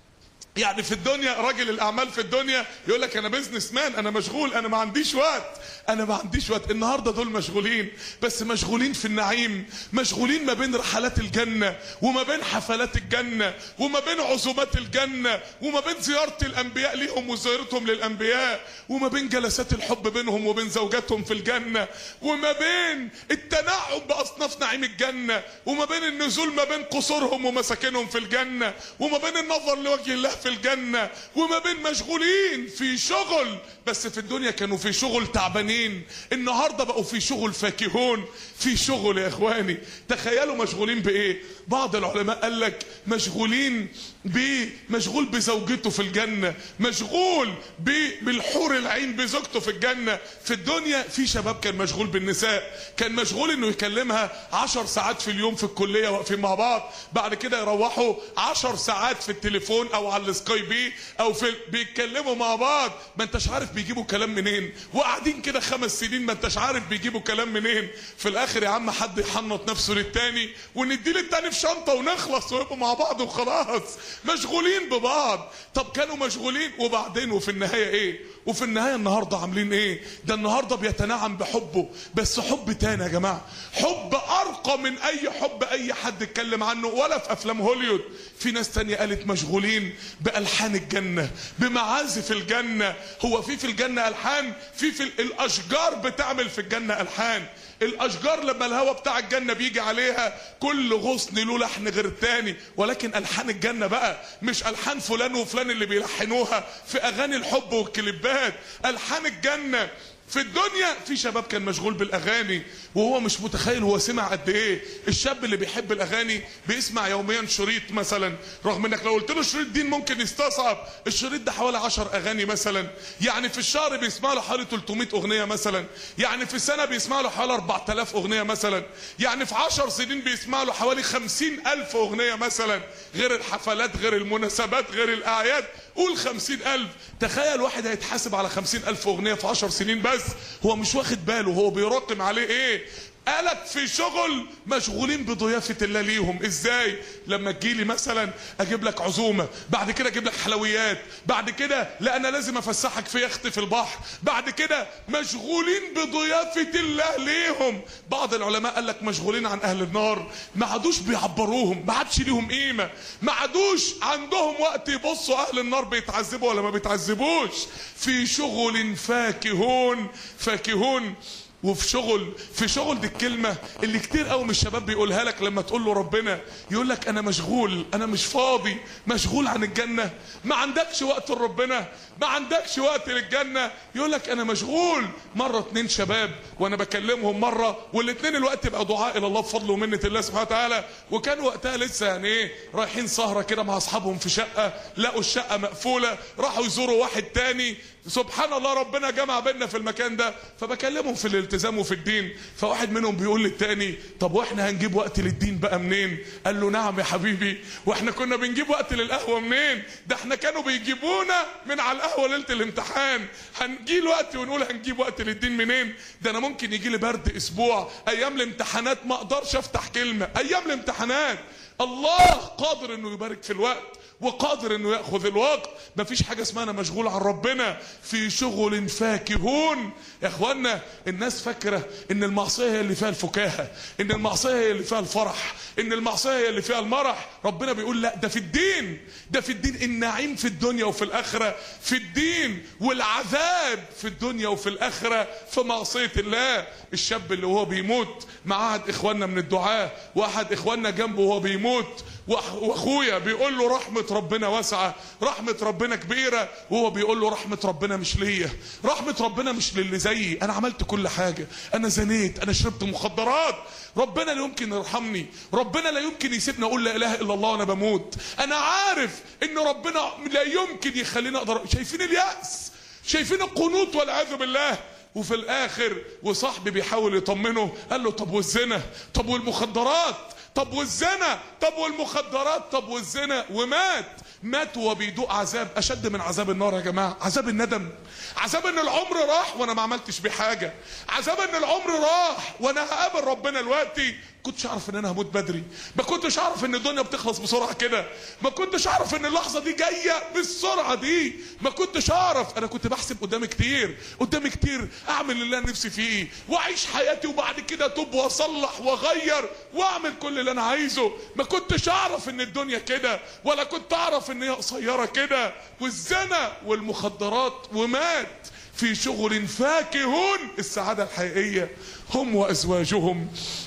يعني في الدنيا راجل الاعمال في الدنيا يقول لك انا بزنس مان، انا مشغول، انا ما عنديش وقت، انا ما عنديش وقت. النهارده دول مشغولين، بس مشغولين في النعيم، مشغولين ما بين رحلات الجنه وما بين حفلات الجنه وما بين عزومات الجنه وما بين زياره الانبياء ليهم وزيارتهم للانبياء وما بين جلسات الحب بينهم وبين زوجاتهم في الجنه وما بين التنعم باصناف نعيم الجنه وما بين النزول ما بين قصورهم ومساكنهم في الجنه وما بين النظر لوجه الله في الجنة وما بين مشغولين في شغل. بس في الدنيا كانوا في شغل تعبانين، النهاردة بقوا في شغل فاكهون، في شغل يا اخواني. تخيلوا مشغولين بايه؟ بعض العلماء قال لك مشغول بزوجته في الجنة، مشغول بالحور العين بزوجته في الجنة. في الدنيا في شباب كان مشغول بالنساء، كان مشغول انه يكلمها 10 ساعات في اليوم في الكلية واقفين مع بعض، بعد كده يروحوا 10 ساعات في التليفون او على السكايبي او بيتكلموا مع بعض، ما انتش عارف بيجيبوا كلام منين، وقاعدين كده 5 سنين ما انتش عارف بيجيبوا كلام منين. في الاخر يا عم حد يحنط نفسه للتاني وندي للتاني في شنطة ونخلص ويبقوا مع بعض وخلاص. مشغولين ببعض. طب كانوا مشغولين وبعدين وفي النهاية ايه؟ وفي النهاية النهاردة عاملين ايه؟ ده النهاردة بيتنعم بحبه، بس حب تاني يا جماعة، حب ارقى من اي حب اي حد اتكلم عنه ولا في افلام هوليوود. في ناس تانية قالت مشغولين بألحان الجنة، بمعازف الجنة. هو في الجنة ألحان؟ في الاشجار بتعمل في الجنة ألحان. الاشجار لما الهواء بتاع الجنة بيجي عليها كل غصن له لحن غير التاني، ولكن الحان الجنة بقى مش الحان فلان وفلان اللي بيلحنوها في اغاني الحب والكليبات. الحان الجنة في الدنيا في شباب كان مشغول بالاغاني وهو مش متخيل هو سمع قد ايه. الشاب اللي بيحب الاغاني بيسمع يوميا شريط مثلا، رغم انك لو قلت له شريط دين ممكن يستصعب. الشريط ده حوالي 10 اغاني مثلا، يعني في الشهر بيسمع له حوالي 300 اغنيه مثلا، يعني في السنه بيسمع له حوالي 4000 اغنيه مثلا، يعني في 10 سنين بيسمع له حوالي 50,000 اغنيه مثلا، غير الحفلات غير المناسبات غير الاعياد. قول 50,000. تخيل واحد هيتحاسب على 50,000 اغنية في 10 سنين بس، هو مش واخد باله هو بيراقم عليه ايه. قالك في شغل مشغولين بضيافة الله ليهم. ازاي؟ لما تجيلي مثلا اجيب لك عزومة، بعد كده اجيب لك حلويات، بعد كده لا انا لازم افسحك في يخت في البحر، بعد كده مشغولين بضيافة الله ليهم. بعض العلماء قال لك مشغولين عن اهل النار، ما عادوش بيعبروهم، ما عادش ليهم قيمة، ما عادوش عندهم وقت يبصوا اهل النار بيتعذبوا ولا ما بيتعذبوش. في شغل فاكهون. وفي شغل دي الكلمة اللي كتير قوي من الشباب بيقولها لك لما تقول له ربنا، يقول لك انا مشغول، انا مش فاضي. مشغول عن الجنة، ما عندكش وقت لربنا، ما عندكش وقت للجنة. يقول لك انا مشغول. مرة 2 شباب وانا بكلمهم مرة، والاتنين الوقت يبقى دعاء الى الله بفضل ومنة الله سبحانه وتعالى، وكان وقتها لسه يعني ايه رايحين سهرة كده مع اصحابهم في شقة، لقوا الشقة مقفولة، راحوا يزوروا واحد تاني. سبحان الله ربنا جمع بيننا في المكان ده، فبكلمهم في الالتزام وفي الدين. فواحد منهم بيقول للتاني طب واحنا هنجيب وقت للدين بقى منين؟ قال له نعم يا حبيبي، واحنا كنا بنجيب وقت للقهوة منين؟ ده احنا كانوا بيجيبونا من على القهوة ليلة الامتحان. هنجي الوقت ونقول هنجيب وقت للدين منين؟ ده انا ممكن يجي لي برد اسبوع، ايام الامتحانات ما اقدرش افتح كلمة، ايام الامتحانات. الله قادر انه يبارك في الوقت وقادر انه ياخذ الوقت. مفيش حاجه اسمها انا مشغول عن ربنا. في شغل فاكهون. يا اخوانا الناس فاكره ان المعصيه هي اللي فيها الفكاهه، ان المعصيه هي اللي فيها الفرح، ان المعصيه هي اللي فيها المرح. ربنا بيقول لا، ده في الدين، ده في الدين. النعيم في الدنيا وفي الاخره في الدين، والعذاب في الدنيا وفي الاخره في معصيه الله. الشاب اللي وهو بيموت مع احد اخواننا من الدعاه، واحد اخواننا جنبه وهو بيموت، واخويا بيقول له رحمة ربنا واسعة، رحمة ربنا كبيرة، وهو بيقول له رحمة ربنا مش ليا، رحمة ربنا مش للي زيي، انا عملت كل حاجة، انا زنيت، انا شربت مخدرات، ربنا لا يمكن يرحمني، ربنا لا يمكن يسيبني اقول لا اله الا الله وانا بموت، انا عارف ان ربنا لا يمكن يخليني اقدر. شايفين اليأس، شايفين القنوط والعياذ بالله. وفي الاخر وصاحبي بيحاول يطمنه، قال له طب والزنا، طب والمخدرات، طب والزنا، طب والمخدرات، طب والزنا، مات وهو بيدوق عذاب اشد من عذاب النار. يا جماعه عذاب الندم، عذاب ان العمر راح وانا ما عملتش بيه حاجه، عذاب ان العمر راح وانا هقابل ربنا دلوقتي. كنتش اعرف ان انا هموت بدري، ما كنتش اعرف ان الدنيا بتخلص بسرعه كده، ما كنتش اعرف ان اللحظه دي جايه بالسرعه دي، ما كنتش اعرف. انا كنت بحسب قدامي كتير اعمل اللي انا نفسي فيه واعيش حياتي، وبعد كده اتوب واصلح واغير واعمل كل اللي انا عايزه. ما كنتش اعرف ان الدنيا كده، ولا كنت اعرف ان هي قصيره كده. والزنا والمخدرات. ومات في شغل فاكهون. السعاده الحقيقيه هم وازواجهم.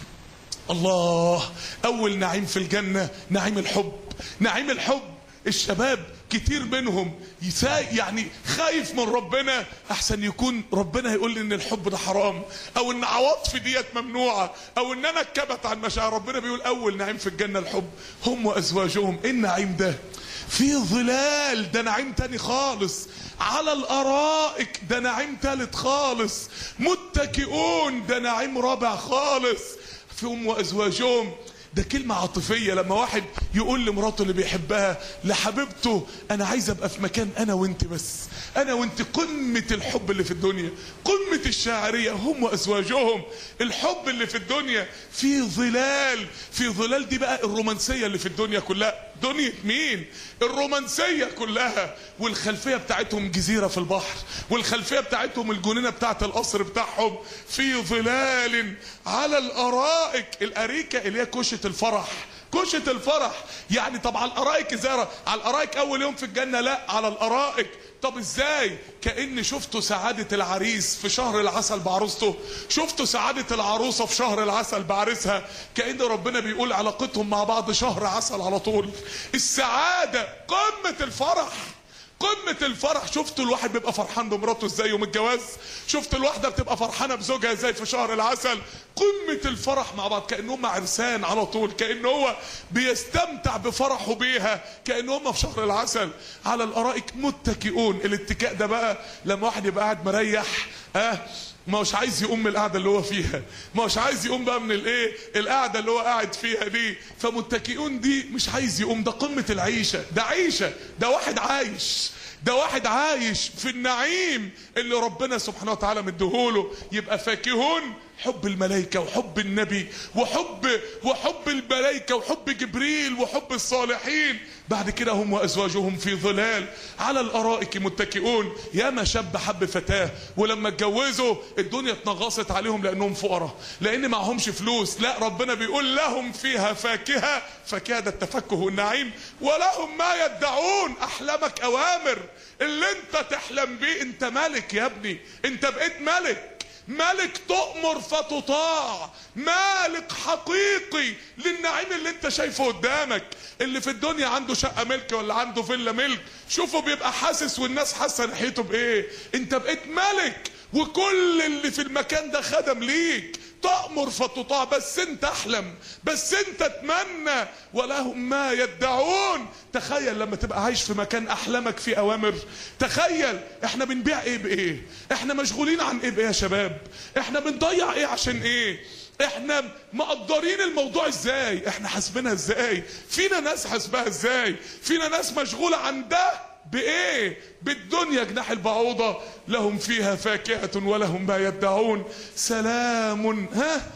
الله، اول نعيم في الجنة نعيم الحب، نعيم الحب. الشباب كتير منهم يعني خايف من ربنا احسن يكون ربنا هيقول لي ان الحب ده حرام، او ان عواطفي ديت ممنوعة، او ان انا اتكبت عن مشاعر. ربنا بيقول اول نعيم في الجنة الحب هم وازواجهم. ايه النعيم ده؟ في ظلال، ده نعيم تاني خالص. على الارائك، ده نعيم تالت خالص. متكئون، ده نعيم رابع خالص. هم وازواجهم، ده كلمة عاطفية. لما واحد يقول لمراته اللي بيحبها، لحبيبته، انا عايز ابقى في مكان انا وانت بس، انا وانت. قمة الحب اللي في الدنيا، قمة الشاعرية. هم وازواجهم، الحب اللي في الدنيا. في ظلال، في ظلال دي بقى الرومانسية اللي في الدنيا كلها. دنيا مين؟ الرومانسية كلها. والخلفية بتاعتهم جزيرة في البحر، والخلفية بتاعتهم الجنينة بتاعت القصر بتاعهم. في ظلال على الارائك. الاريكة اللي هي كوشة الفرح، كوشة الفرح. يعني طب على الارائك ازاي؟ على الارائك اول يوم في الجنة؟ لا، على الارائك. طب ازاي؟ كأن شفتوا سعادة العريس في شهر العسل بعروسته، شفتوا سعادة العروسة في شهر العسل بعريسها. كأن ربنا بيقول علاقتهم مع بعض شهر عسل على طول. السعادة، قمة الفرح، قمة الفرح. شفتوا الواحد بيبقى فرحان بمراته ازاي يوم الجواز؟ شفتوا الواحدة بتبقى فرحانة بزوجها ازاي في شهر العسل؟ قمة الفرح مع بعض، كأنهم عرسان على طول، كأنه هو بيستمتع بفرحه بيها، كأنهم في شهر العسل. على الارائك متكئون. الاتكاء ده بقى لما واحد يبقى قاعد مريح، ما هوش عايز يقوم من القعده اللي هو فيها، ما هوش عايز يقوم بقى من الايه القعده اللي هو قاعد فيها دي. فمتكئون دي مش عايز يقوم، ده قمه العيشه، ده عيشه، ده واحد عايش، ده واحد عايش في النعيم اللي ربنا سبحانه وتعالى مديهوله. يبقى فاكهون، حب الملائكة وحب النبي وحب الملائكة وحب جبريل وحب الصالحين. بعد كده هم وأزواجهم في ظلال على الأرائك متكئون. ياما شاب حب فتاة ولما اتجوزوا الدنيا اتنغصت عليهم لأنهم فقراء، لأن معهمش فلوس. لا، ربنا بيقول لهم فيها فاكهة، فاكهة ده التفكه والنعيم، ولهم ما يدعون. أحلامك أوامر، اللي انت تحلم بيه. انت ملك يا ابني، انت بقيت ملك، ملك تؤمر فتطاع، مالك حقيقي للنعيم اللي انت شايفه قدامك. اللي في الدنيا عنده شقة ملك ولا عنده فيلا ملك، شوفوا بيبقى حاسس والناس حاسة ناحيته بايه. انت بقيت ملك وكل اللي في المكان ده خدم ليك. تأمر فتطاع، بس انت احلم، بس انت اتمنى، ولهم ما يدعون. تخيل لما تبقى عايش في مكان احلامك فيه اوامر. تخيل احنا بنبيع ايه بايه، احنا مشغولين عن ايه بايه يا شباب، احنا بنضيع ايه عشان ايه، احنا مقدرين الموضوع ازاي، احنا حاسبينها ازاي، فينا ناس حاسبها ازاي، فينا ناس مشغولة عن ده بايه؟ بالدنيا جناح البعوضة. لهم فيها فاكهة ولهم ما يدعون. سلام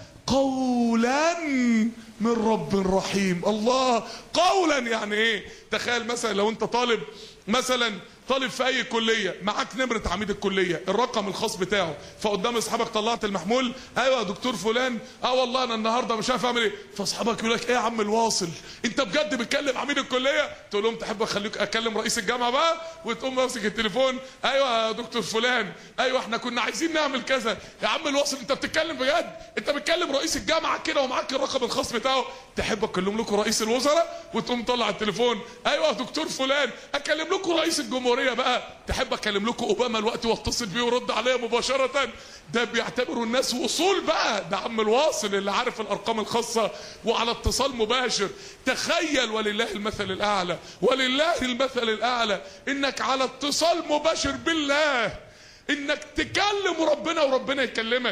قولا من رب رحيم. الله، قولا يعني ايه؟ تخيل مثلا لو انت طالب، مثلا طالب في اي كليه، معاك نمره عميد الكليه، الرقم الخاص بتاعه، فقدام اصحابك طلعت المحمول، ايوه يا دكتور فلان، والله انا النهارده مش عارف اعمل ايه، فاصحابك يقول لك ايه يا عم الواصل، انت بجد بتكلم عميد الكليه؟ تقول لهم تحب اخليك اكلم رئيس الجامعه بقى؟ وتقوم ماسك التليفون، ايوه يا دكتور فلان، ايوه احنا كنا عايزين نعمل كذا. يا عم الواصل انت بتتكلم بجد؟ انت بتكلم رئيس الجامعه كده ومعاك الرقم الخاص بتاعه؟ تحب اكلم لكم رئيس الوزراء؟ وتقوم طلع التليفون، ايوه يا دكتور فلان اكلم لكم رئيس الجمهوريه بقى؟ تحب اكلم لكم اوباما الوقت واتصل بيه ورد عليا مباشره؟ ده بيعتبروا الناس وصول بقى، ده عم الواصل اللي عارف الارقام الخاصه وعلى اتصال مباشر. تخيل، ولله المثل الاعلى، ولله المثل الاعلى، انك على اتصال مباشر بالله، انك تكلم ربنا وربنا يكلمك.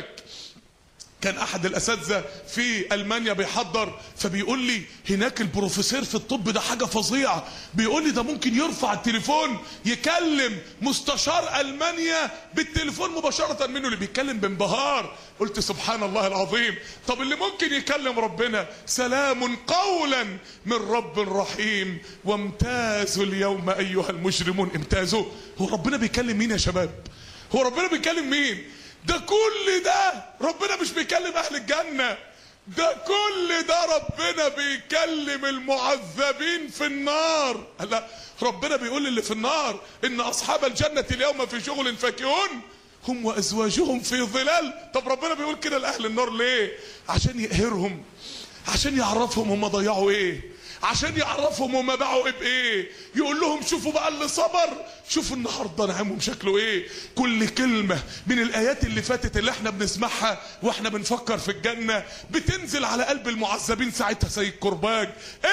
كان احد الاساتذه في المانيا بيحضر، فبيقول لي هناك البروفيسور في الطب ده حاجه فظيعه، بيقول لي ده ممكن يرفع التليفون يكلم مستشار المانيا بالتليفون مباشره منه، اللي بيتكلم بانبهار. قلت سبحان الله العظيم. طب اللي ممكن يكلم ربنا، سلام قولا من رب رحيم وامتازوا اليوم ايها المجرمون. امتازوا؟ هو ربنا بيكلم مين يا شباب؟ هو ربنا بيكلم مين؟ ده كل ده ربنا مش بيكلم اهل الجنة، ده كل ده ربنا بيكلم المعذبين في النار. لا، ربنا بيقول اللي في النار ان اصحاب الجنة اليوم في شغل فاكهون هم وازواجهم في ظلال. طب ربنا بيقول كده لاهل النار ليه؟ عشان يقهرهم، عشان يعرفهم هم ضيعوا ايه، عشان يعرفهم هم باعوا بايه. يقول لهم شوفوا بقى اللي صبر، شوفوا النهارده نعيمهم شكله ايه. كل كلمه من الايات اللي فاتت اللي احنا بنسمعها واحنا بنفكر في الجنه بتنزل على قلب المعذبين ساعتها زي الكرباج.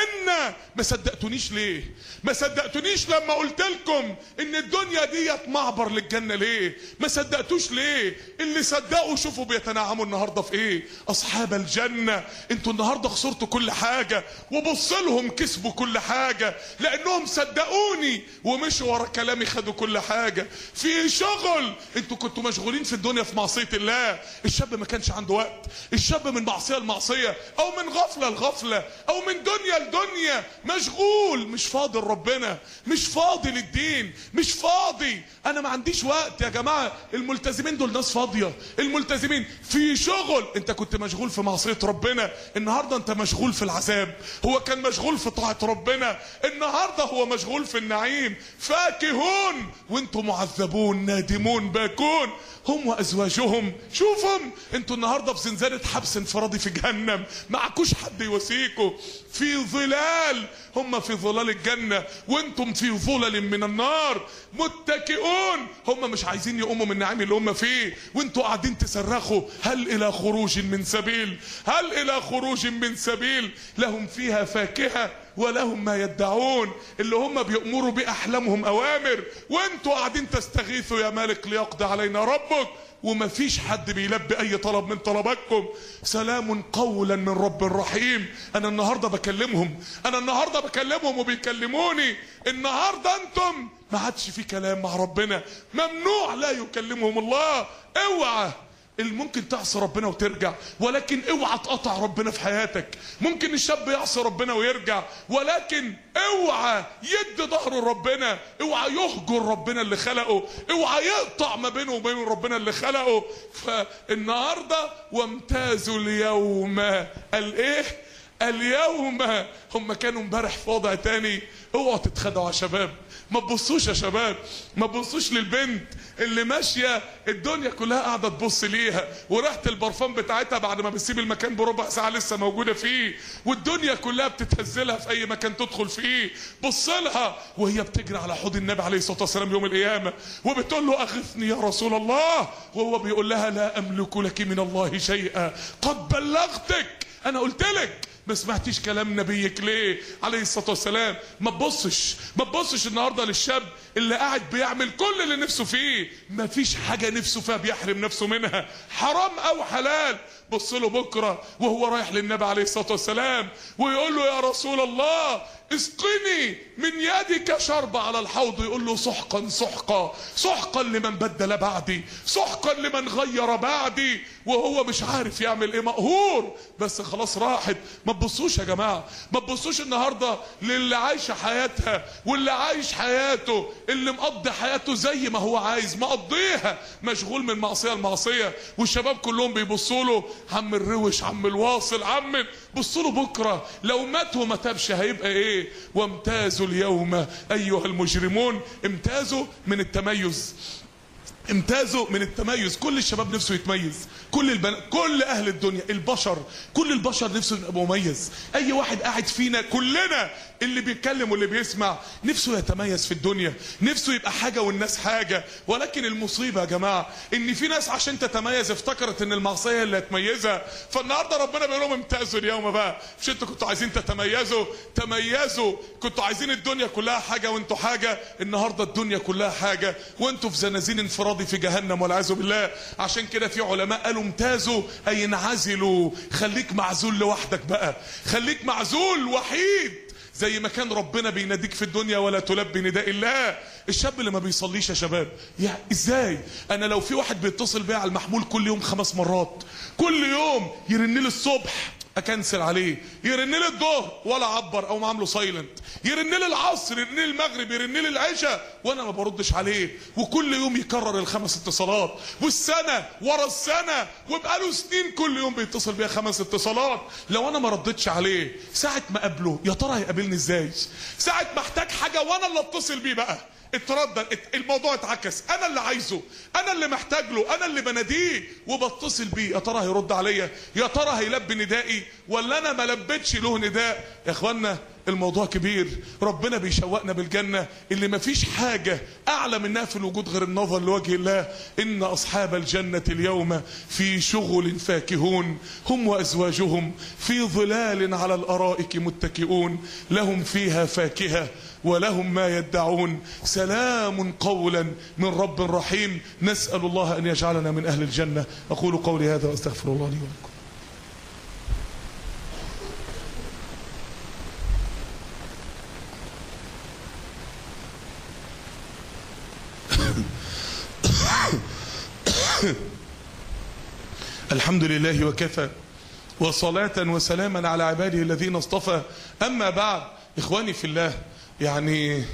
ما صدقتونيش ليه؟ ما صدقتونيش لما قلت لكم ان الدنيا ديت معبر للجنه ليه؟ ما صدقتوش ليه؟ اللي صدقوا شوفوا بيتنعموا النهارده في ايه. اصحاب الجنه انتوا النهارده خسرتوا كل حاجه، وبص لهم كسبوا كل حاجه لانهم صدقوني ومشوا ورا كلامي، خدوا كل حاجه. في شغل، انتوا كنتوا مشغولين في الدنيا في معصيه الله. الشاب ما كانش عنده وقت، الشاب من معصيه لمعصيه او من غفله لغفله او من دنيا لدنيا، مشغول، مش فاضي لربنا، مش فاضي للدين، مش فاضي. انا ما عنديش وقت يا جماعه. الملتزمين دول ناس فاضيه، الملتزمين في شغل. انت كنت مشغول في معصيه ربنا، النهارده انت مشغول في العذاب. هو كان مشغول في طاعه ربنا، النهارده هو مشغول في النعيم. فاكهون وانتم معذبون، نادمون باكون هم وازواجهم. شوفهم انتوا النهارده في زنزانه حبس انفرادي في جهنم، معكوش حد يواسيكوا. في ظلال، هم في ظلال الجنه وانتم في ظلل من النار. متكئون، هم مش عايزين يقوموا من النعيم اللي هم فيه، وانتوا قاعدين تصرخوا هل الى خروج من سبيل، هل الى خروج من سبيل. لهم فيها فاكهه ولهم ما يدعون، اللي هم بيأمروا بأحلامهم أوامر، وانتوا قاعدين تستغيثوا يا مالك ليقضي علينا ربك ومفيش حد بيلبي اي طلب من طلباتكم. سلام قولا من رب رحيم. انا النهارده بكلمهم وبيكلموني. النهارده انتم ما عادش في كلام مع ربنا، ممنوع لا يكلمهم الله. اوعى ممكن تعصي ربنا وترجع، ولكن اوعى تقطع ربنا في حياتك. ممكن الشاب يعصي ربنا ويرجع، ولكن اوعى يدي ظهره لربنا، اوعى يهجر ربنا اللي خلقه، اوعى يقطع ما بينه وبين ربنا اللي خلقه. فالنهارده وامتازوا اليوم اليوم. هم كانوا امبارح في وضع تاني. اوعوا تتخدعوا يا شباب، ما تبصوش يا شباب، ما تبصوش للبنت اللي ماشيه الدنيا كلها قاعده تبص ليها، وريحه البرفان بتاعتها بعد ما بتسيب المكان بربع ساعه لسه موجوده فيه، والدنيا كلها بتتهزلها في اي مكان تدخل فيه. بص لها وهي بتجري على حوض النبي عليه الصلاه والسلام يوم القيامه، وبتقول له اغثني يا رسول الله، وهو بيقول لها لا املك لك من الله شيئا قد بلغتك. انا قلت لك ما سمعتيش كلام نبيك ليه عليه الصلاة والسلام. ما تبصش النهاردة للشاب اللي قاعد بيعمل كل اللي نفسه فيه، ما فيش حاجة نفسه فيها بيحرم نفسه منها، حرام او حلال. بص له بكرة وهو رايح للنبي عليه الصلاة والسلام ويقول له يا رسول الله اسقني من يدك شرب على الحوض، يقول له سحقا سحقا، سحقا لمن بدل بعدي، سحقا لمن غير بعدي، وهو مش عارف يعمل ايه، مقهور، بس خلاص راحت. ما تبصوش يا جماعه، ما تبصوش النهارده للي عايشه حياتها واللي عايش حياته، اللي مقضي حياته زي ما هو عايز مقضيها، مشغول من معصيه لمعصيه، والشباب كلهم بيبصوا له عم الروش، عم الواصل، عم بصوا له بكره لو مات وما تابش هيبقى ايه. وامتازوا اليوم ايها المجرمون. امتازوا من التميز، امتازوا من التميز. كل الشباب نفسه يتميز، كل البنات، كل اهل الدنيا، البشر، كل البشر نفسه يبقى مميز. اي واحد قاعد فينا كلنا اللي بيتكلم واللي بيسمع نفسه يتميز في الدنيا، نفسه يبقى حاجة والناس حاجة. ولكن المصيبة يا جماعة ان في ناس عشان تتميز افتكرت ان المعصية اللي هتميزها. فالنهاردة ربنا بيقول لهم امتازوا اليوم بقى. مش انتوا كنتوا عايزين تتميزوا؟ تميزوا. كنتوا عايزين الدنيا كلها حاجة وانتوا حاجة، النهاردة الدنيا كلها حاجة وانتوا في زنازين انفرادي في جهنم والعياذ بالله. عشان كده في علماء قالوا امتازوا اي انعزلوا. خليك معزول لوحدك بقى، خليك معزول وحيد زي ما كان ربنا بيناديك في الدنيا ولا تلبي نداء الله. الشاب اللي ما بيصليش يا شباب، يعني ازاي؟ انا لو في واحد بيتصل بيا على المحمول كل يوم 5 مرات، كل يوم يرن لي الصبح اكنسل عليه، يرن لي الظهر ولا عبر او عامله سايلنت، يرن لي العصر، يرن لي المغرب، يرن لي العشاء وانا ما بردش عليه، وكل يوم يكرر ال5 اتصالات، والسنه ورا السنه، وبقاله سنين كل يوم بيتصل بيا 5 اتصالات. لو انا ما ردتش عليه ساعه ما قابله يا ترى هيقابلني ازاي؟ ساعه ما احتاج حاجه وانا اللي اتصل بيه بقى اتردد، الموضوع اتعكس، انا اللي عايزه، انا اللي محتاج له، انا اللي بناديه وبتصل بيه، يا ترى هيرد عليا؟ يا ترى هيلبي ندائي ولا انا ما لبيتش له نداء؟ يا اخوانا الموضوع كبير. ربنا بيشوقنا بالجنة اللي ما فيش حاجة اعلى منها في الوجود غير النظر لوجه الله. ان اصحاب الجنة اليوم في شغل فاكهون هم وازواجهم في ظلال على الارائك متكئون لهم فيها فاكهة ولهم ما يدعون سلام قولا من رب رحيم. نسأل الله ان يجعلنا من اهل الجنة. اقول قولي هذا واستغفر الله لي ولكم. الحمد لله وكفى وصلاة وسلاما على عباده الذين اصطفى. اما بعد، اخواني في الله، يعني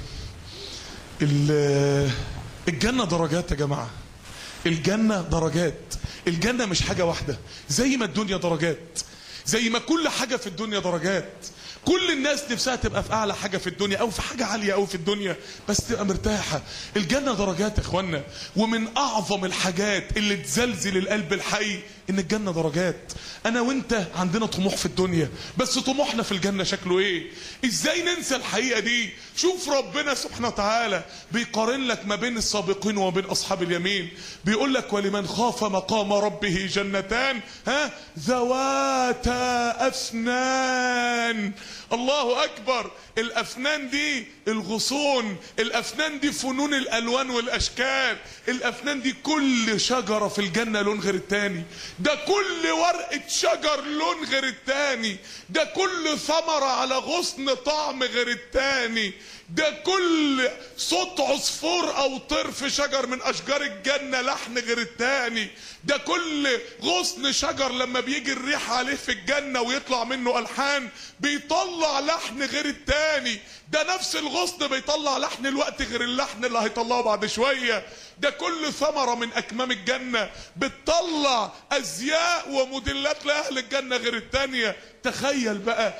الجنة درجات يا جماعة، الجنة درجات، الجنة مش حاجة واحدة، زي ما الدنيا درجات، زي ما كل حاجة في الدنيا درجات. كل الناس نفسها تبقى في اعلى حاجة في الدنيا او في حاجة عالية او في الدنيا بس تبقى مرتاحة. الجنة درجات يا اخوانا، ومن اعظم الحاجات اللي تزلزل القلب الحي ان الجنة درجات. انا وانت عندنا طموح في الدنيا، بس طموحنا في الجنة شكله ايه؟ ازاي ننسى الحقيقة دي؟ شوف ربنا سبحانه وتعالى بيقارن لك ما بين السابقين وبين اصحاب اليمين، بيقول لك ولمن خاف مقام ربه جنتان ذواتا افنان. الله اكبر. الافنان دي الغصون، الافنان دي فنون الالوان والاشكال، الافنان دي كل شجرة في الجنة لون غير التاني، ده كل ورقة شجر لون غير التاني، ده كل ثمرة على غصن طعم غير التاني، ده كل صوت عصفور او طير في شجر من اشجار الجنة لحن غير التاني، ده كل غصن شجر لما بيجي الريح عليه في الجنة ويطلع منه الحان بيطلع لحن غير التاني، ده نفس الغصن بيطلع لحن الوقت غير اللحن اللي هيطلعه بعد شوية، ده كل ثمرة من اكمام الجنة بتطلع ازياء وموديلات لاهل الجنة غير التانية. تخيل بقى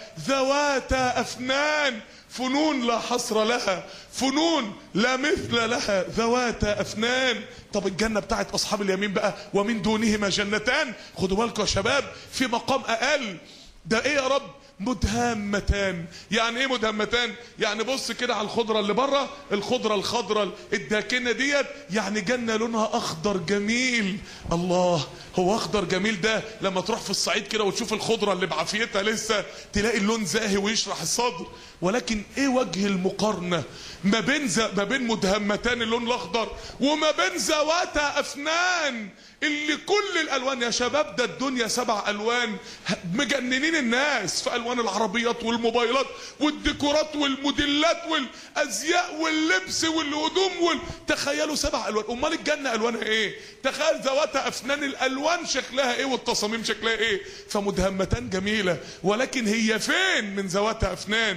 ذواتا افنان، فنون لا حصر لها، فنون لا مثل لها، ذواتا افنان. طب الجنة بتاعت اصحاب اليمين بقى، ومن دونهما جنتان. خدوا بالكم يا شباب في مقام اقل، ده ايه يا رب؟ مدهامتان. يعني ايه مدهامتان؟ يعني بص كده على الخضرة اللي بره، الخضرة الخضرة الداكنة ديت، يعني جنة لونها اخضر جميل. الله، هو اخضر جميل ده لما تروح في الصعيد كده وتشوف الخضرة اللي بعافيتها لسه تلاقي اللون زاهي ويشرح الصدر، ولكن ايه وجه المقارنة ما بين مدهامتان اللون الاخضر وما بين ذواتا افنان اللي كل الالوان يا شباب، ده الدنيا 7 الوان مجننين الناس، في الوان العربيات والموبايلات والديكورات والموديلات والازياء واللبس والهدوم تخيلوا 7 الوان، امال الجنه الوانها ايه؟ تخيل ذواتها افنان الالوان شكلها ايه والتصاميم شكلها ايه. فمدهمتان جميله، ولكن هي فين من ذواتها افنان؟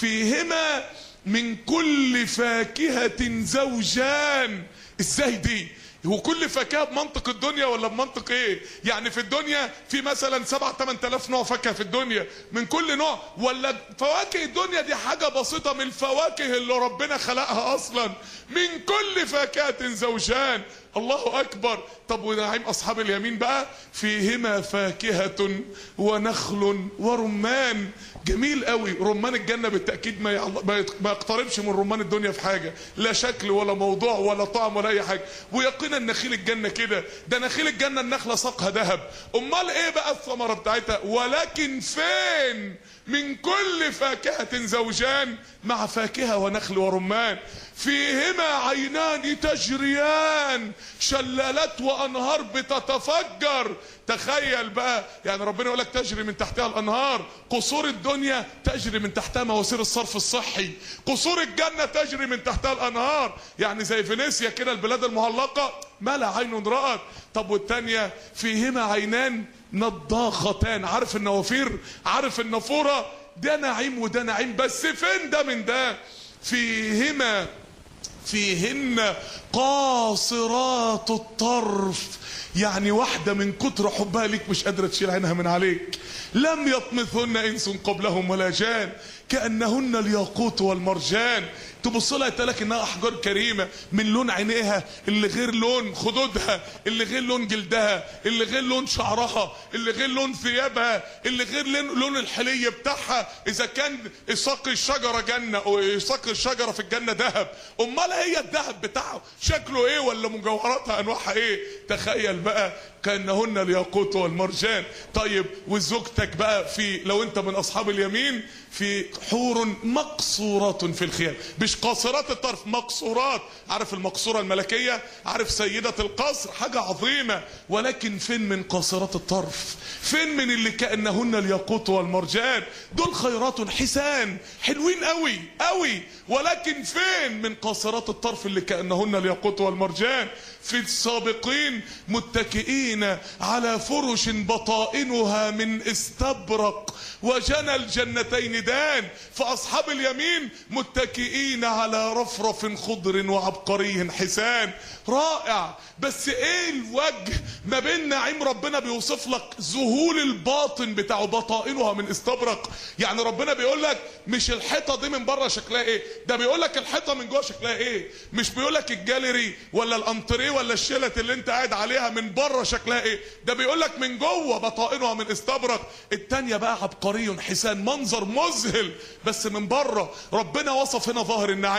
فيهما من كل فاكهه زوجان. ازاي دي؟ هو كل فاكهه بمنطق الدنيا ولا بمنطق ايه؟ يعني في الدنيا في مثلا 7-8 آلاف نوع فاكهه في الدنيا من كل نوع، ولا فواكه الدنيا دي حاجه بسيطه من الفواكه اللي ربنا خلقها اصلا؟ من كل فاكهه زوجان. الله اكبر. طب ونعيم اصحاب اليمين بقى، فيهما فاكهه ونخل ورمان. جميل قوي. رمان الجنه بالتاكيد ما يقتربش من رمان الدنيا في حاجه، لا شكل ولا موضوع ولا طعم ولا اي حاجه. ويقينا نخيل الجنه كده، ده نخيل الجنه النخله ساقها ذهب. امال ايه بقى الثمره بتاعتها؟ ولكن فين من كل فاكهه زوجان مع فاكهه ونخل ورمان. فيهما عينان تجريان، شلالات وانهار بتتفجر. تخيل بقى، يعني ربنا يقول لك تجري من تحتها الانهار. قصور الدنيا تجري من تحتها مواسير الصرف الصحي، قصور الجنه تجري من تحتها الانهار. يعني زي فينيسيا كده، البلاد المعلقه ما لا عين رأت. طب والتانية فيهما عينان نضاختان. عارف النوافير، عارف النافوره، ده نعيم وده نعيم، بس فين ده من ده؟ فيهن قاصرات الطرف. يعني واحدة من كتر حبها ليك مش قادرة تشيل عينها من عليك. لم يطمثهن انس قبلهم ولا جان، كأنهن الياقوت والمرجان. تبص لها تلاقي انها احجار كريمه، من لون عينيها اللي غير لون خدودها، اللي غير لون جلدها، اللي غير لون شعرها، اللي غير لون ثيابها، اللي غير لون الحلي بتاعها. اذا كان ساقي الشجره جنه وساقي الشجره في الجنه ذهب، امال هي الذهب بتاعه شكله ايه؟ ولا مجوهراتها انواعها ايه؟ تخيل بقى، كأنهن الياقوت والمرجان. طيب وزوجتك بقى، في لو انت من اصحاب اليمين، في حور مقصورات في الخيام. مش قاصرات الطرف، مقصورات. عارف المقصورة الملكية، عارف سيدة القصر، حاجة عظيمة. ولكن فين من قاصرات الطرف؟ فين من اللي كأنهن الياقوت والمرجان؟ دول خيرات حسان، حلوين قوي قوي. ولكن فين من قاصرات الطرف اللي كأنهن الياقوت والمرجان؟ في السابقين متكئين على فرش بطائنها من استبرق وجنى الجنتين دان. فأصحاب اليمين متكئين على رفرف خضر وعبقري حسان. رائع. بس ايه الوجه ما بين نعيم ربنا بيوصف لك ذهول الباطن بتاعه، بطائنها من استبرق. يعني ربنا بيقول لك مش الحيطه دي من بره شكلها ايه، ده بيقول لك الحيطه من جوه شكلها ايه. مش بيقول لك الجاليري ولا الانتريه ولا الشلت اللي انت قاعد عليها من بره شكلها ايه، ده بيقول لك من جوه بطائنها من استبرق. التانيه بقى عبقري حسان، منظر مذهل بس من بره. ربنا وصف هنا ظاهر النعيم،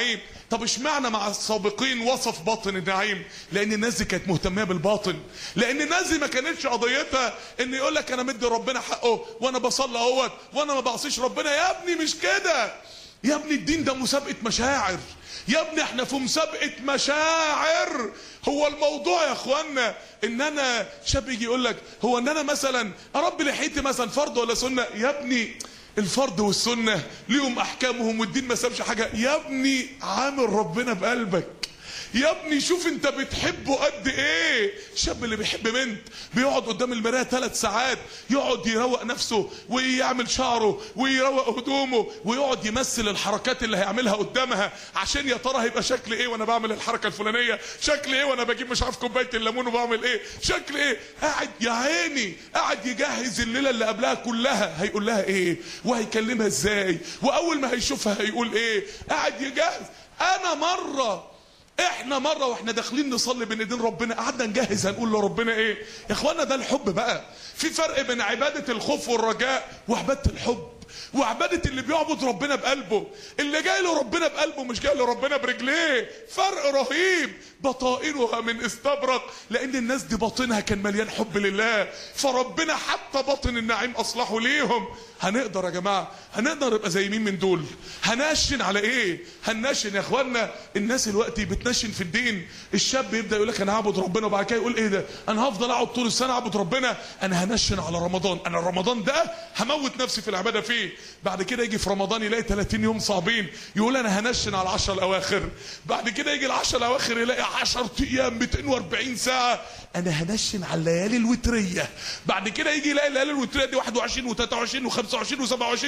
طب اشمعنى مع السابقين وصف باطن النعيم؟ لان الناس دي كانت مهتمه بالباطن، لان الناس دي ما كانتش قضيتها ان يقول لك انا مدي ربنا حقه وانا بصلي اهوت وانا ما بعصيش ربنا. يا ابني مش كده يا ابني، الدين ده مسابقه مشاعر يا ابني، احنا في مسابقه مشاعر. هو الموضوع يا اخوانا ان انا شاب يجي يقول لك هو ان انا مثلا اربي لحيتي مثلا فرض ولا سنه؟ يا ابني الفرض والسنه ليهم احكامهم والدين ما سابش حاجه. يا ابني عامل ربنا بقلبك، يا ابني شوف انت بتحبه قد ايه. الشاب اللي بيحب بنت بيقعد قدام المرايه 3 ساعات يقعد يروق نفسه ويعمل شعره ويروق هدومه ويقعد يمثل الحركات اللي هيعملها قدامها عشان يا ترى هيبقى شكل ايه وانا بعمل الحركه الفلانيه، شكل ايه وانا بجيب مش عارف كوبايه الليمون وبعمل ايه، شكل ايه. قاعد يا عيني قاعد يجهز الليله اللي قبلها كلها هيقول لها ايه وهيكلمها ازاي واول ما هيشوفها هيقول ايه. قاعد يجهز. احنا مره واحنا داخلين نصلي بين ايدين ربنا قعدنا نجهز هنقول لربنا ايه. يا اخوانا ده الحب بقى. في فرق بين عباده الخوف والرجاء وعباده الحب وعباده اللي بيعبد ربنا بقلبه. اللي جاي لربنا بقلبه مش جاي لربنا برجليه. فرق رهيب. بطائنها من استبرق، لان الناس دي باطنها كان مليان حب لله، فربنا حتى باطن النعيم اصلحوا ليهم. هنقدر يا جماعه؟ هنقدر نبقى زي مين من دول؟ هنشن على ايه؟ هنشن يا اخوانا. الناس دلوقتي بتنشن في الدين. الشاب يبدا يقول لك انا هعبد ربنا وبعد كده يقول ايه ده؟ انا هفضل اقعد طول السنه اعبد ربنا؟ انا هنشن على رمضان، انا رمضان ده هموت نفسي في العباده فيه. بعد كده يجي في رمضان يلاقي 30 يوم صعبين يقول انا هنشن على ال10 الاواخر. بعد كده يجي ال10 الاواخر يلاقي 10 ايام 240 ساعه انا هنشن على الليالي الوتريه. بعد كده يجي يلاقي الليالي الوتريه دي 21 و23 و25 و27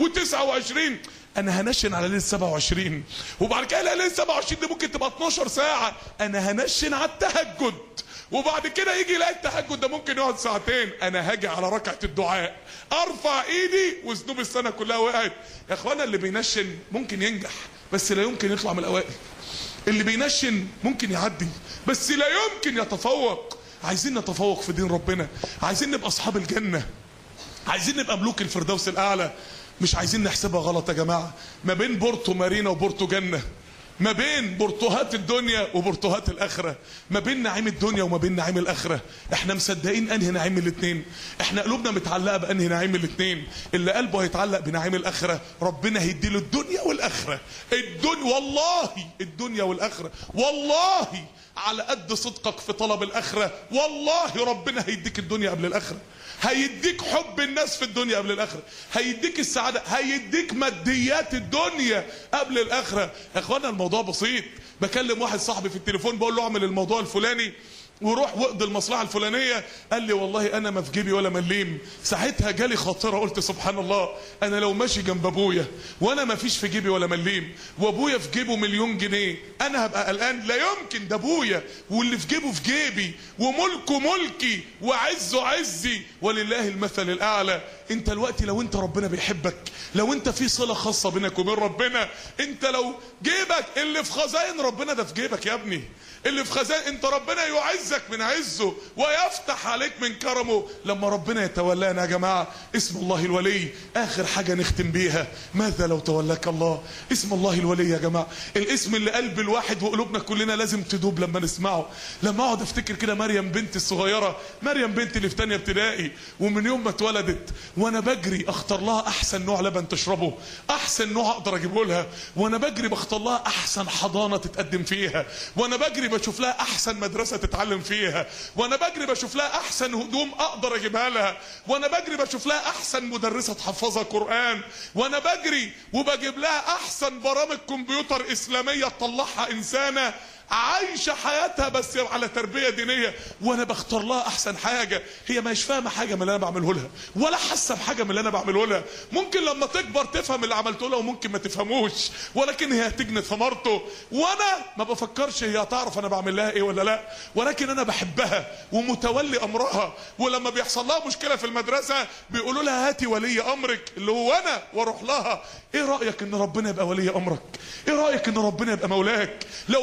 و29 انا هنشن على ليله 27. وبعد كده ليله 27 دي ممكن تبقى 12 ساعه انا هنشن على التهجد. وبعد كده يجي يلاقي التهجد ده ممكن يقعد ساعتين انا هاجي على ركعه الدعاء ارفع ايدي وذنوب السنه كلها وقعت. يا اخوانا اللي بينشن ممكن ينجح بس لا يمكن يطلع من الاوائل. اللي بينشن ممكن يعدي بس لا يمكن يتفوق. عايزين نتفوق في دين ربنا، عايزين نبقى اصحاب الجنه، عايزين نبقى ملوك الفردوس الاعلى. مش عايزين نحسبها غلط يا جماعه. ما بين بورتو مارينا وبورتو جنه، ما بين بورتوهات الدنيا وبورتوهات الاخره، ما بين نعيم الدنيا وما بين نعيم الاخره. احنا مصدقين انهي نعيم الاثنين؟ احنا قلوبنا متعلقه بانهي نعيم الاثنين؟ اللي قلبه هيتعلق بنعيم الاخره ربنا هيديله الدنيا والاخره. الدنيا والله، الدنيا والاخره والله على قد صدقك في طلب الاخره والله ربنا هيديك الدنيا قبل الاخره. هيديك حب الناس في الدنيا قبل الاخره، هيديك السعاده، هيديك ماديات الدنيا قبل الاخره. يا اخوانا الموضوع بسيط. بكلم واحد صاحبي في التليفون بقول له اعمل الموضوع الفلاني وروح واقضي المصلحه الفلانيه. قال لي والله انا ما في جيبي ولا مليم. ساعتها جالي خاطره قلت سبحان الله، انا لو ماشي جنب ابويا وانا ما فيش في جيبي ولا مليم وابويا في جيبه 1,000,000 جنيه انا هبقى قلقان؟ لا يمكن. ده ابويا واللي في جيبه في جيبي وملكه ملكي وعزه عزي ولله المثل الاعلى. انت دلوقتي لو انت ربنا بيحبك، لو انت في صله خاصه بينك وبين ربنا، انت لو جيبك اللي في خزائن ربنا ده في جيبك يا ابني. اللي في خزائن انت ربنا يعزك من عزه ويفتح عليك من كرمه لما ربنا يتولانا. يا جماعه اسم الله الولي اخر حاجه نختم بيها. ماذا لو تولاك الله؟ اسم الله الولي يا جماعه الاسم اللي قلب الواحد وقلوبنا كلنا لازم تدوب لما نسمعه. لما اقعد افتكر كده مريم بنتي الصغيره، مريم بنتي اللي في ثانيه ابتدائي، ومن يوم ما اتولدت وانا بجري اختار لها احسن نوع لبن تشربه، احسن نوع اقدر اجيبه لها، وانا بجري بختار لها احسن حضانه تتقدم فيها، وانا بجري بشوف لها احسن مدرسه تتعلم فيها، وانا بجري بشوف لها احسن هدوم اقدر اجيبها لها، وانا بجري بشوف لها احسن مدرسه تحفظها قران، وانا بجري وبجيب لها احسن برامج كمبيوتر اسلاميه تطلعها انسانه عايشه حياتها بس على تربيه دينيه، وانا بختار لها احسن حاجه. هي مش فاهمه حاجه من اللي انا بعمله لها ولا حاسه بحاجه من اللي انا بعمله لها. ممكن لما تكبر تفهم اللي عملته لها وممكن ما تفهموش، ولكن هي هتجني ثمرته. وانا ما بفكرش هي هتعرف انا بعمل لها ايه ولا لا، ولكن انا بحبها ومتولي امرها. ولما بيحصل لها مشكله في المدرسه بيقولوا لها هاتي ولي امرك اللي هو انا، واروح لها. ايه رايك ان ربنا يبقى ولي امرك؟ ايه رايك ان ربنا يبقى مولاك؟ لو بقى ولي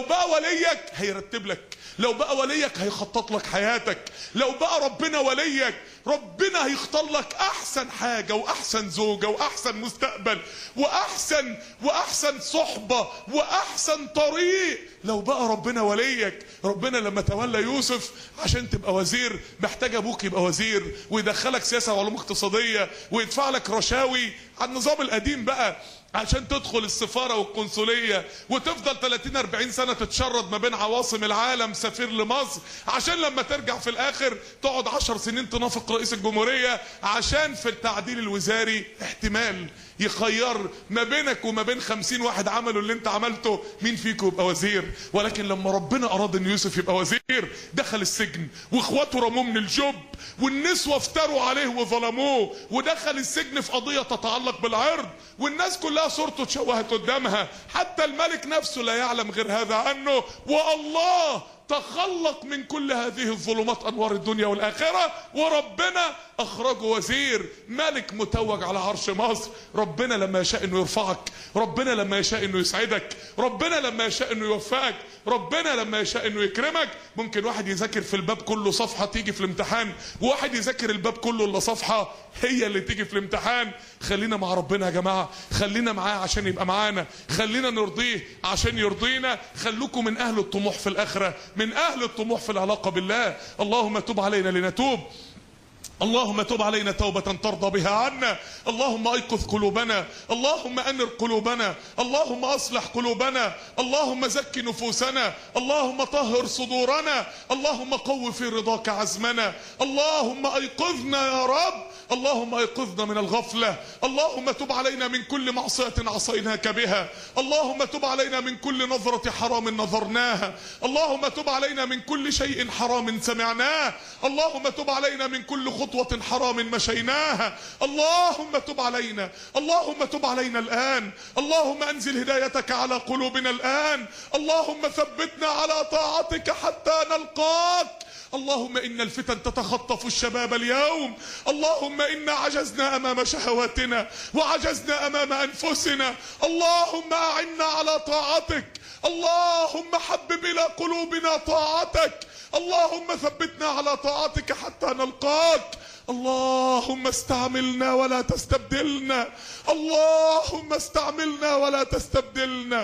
وليك هيرتب لك، لو بقى وليك هيخطط لك حياتك، لو بقى ربنا وليك ربنا هيختار لك احسن حاجة واحسن زوجة واحسن مستقبل واحسن صحبة واحسن طريق. لو بقى ربنا وليك. ربنا لما تولى يوسف عشان تبقى وزير محتاج ابوك يبقى وزير ويدخلك سياسة وعلوم اقتصادية ويدفع لك رشاوي على النظام القديم بقى عشان تدخل السفارة والقنصلية وتفضل 30-40 سنة تتشرد ما بين عواصم العالم سفير لمصر، عشان لما ترجع في الاخر تقعد 10 سنين تنافق رئيس الجمهورية عشان في التعديل الوزاري احتمال يخير ما بينك وما بين 50 واحد عملوا اللي انت عملته، مين فيكم يبقى وزير؟ ولكن لما ربنا اراد ان يوسف يبقى وزير دخل السجن واخواته رموه من الجب والنسوة افتروا عليه وظلموه ودخل السجن في قضية تتعلق بالعرض والناس كلها صورته اتشوهت قدامها، حتى الملك نفسه لا يعلم غير هذا عنه، والله تخلق من كل هذه الظلمات انوار الدنيا والاخره وربنا اخرجه وزير ملك متوج على عرش مصر. ربنا لما يشاء انه يرفعك، ربنا لما يشاء انه يسعدك، ربنا لما يشاء انه يوفقك، ربنا لما يشاء انه يكرمك. ممكن واحد يذاكر في الباب كله صفحه تيجي في الامتحان وواحد يذاكر الباب كله الا صفحه هي اللي تيجي في الامتحان. خلينا مع ربنا يا جماعه، خلينا معاه عشان يبقى معانا، خلينا نرضيه عشان يرضينا. خلوكم من اهل الطموح في الاخره، من اهل الطموح في العلاقه بالله. اللهم تب علينا لنتوب، اللهم تب علينا توبة ترضى بها عنا، اللهم ايقظ قلوبنا، اللهم انر قلوبنا، اللهم اصلح قلوبنا، اللهم زك نفوسنا، اللهم طهر صدورنا، اللهم قو في رضاك عزمنا، اللهم ايقظنا يا رب، اللهم ايقظنا من الغفلة، اللهم تب علينا من كل معصية عصيناك بها، اللهم تب علينا من كل نظرة حرام نظرناها، اللهم تب علينا من كل شيء حرام سمعناه، اللهم تب علينا من كل خطوة حرام مشيناها، اللهم تب علينا، اللهم تب علينا الآن، اللهم انزل هدايتك على قلوبنا الآن، اللهم ثبتنا على طاعتك حتى نلقاك. اللهم إن الفتن تتخطف الشباب اليوم، اللهم إنا عجزنا أمام شهواتنا وعجزنا أمام أنفسنا، اللهم أعنا على طاعتك، اللهم حبب إلى قلوبنا طاعتك، اللهم ثبتنا على طاعتك حتى نلقاك. اللهم استعملنا ولا تستبدلنا، اللهم استعملنا ولا تستبدلنا،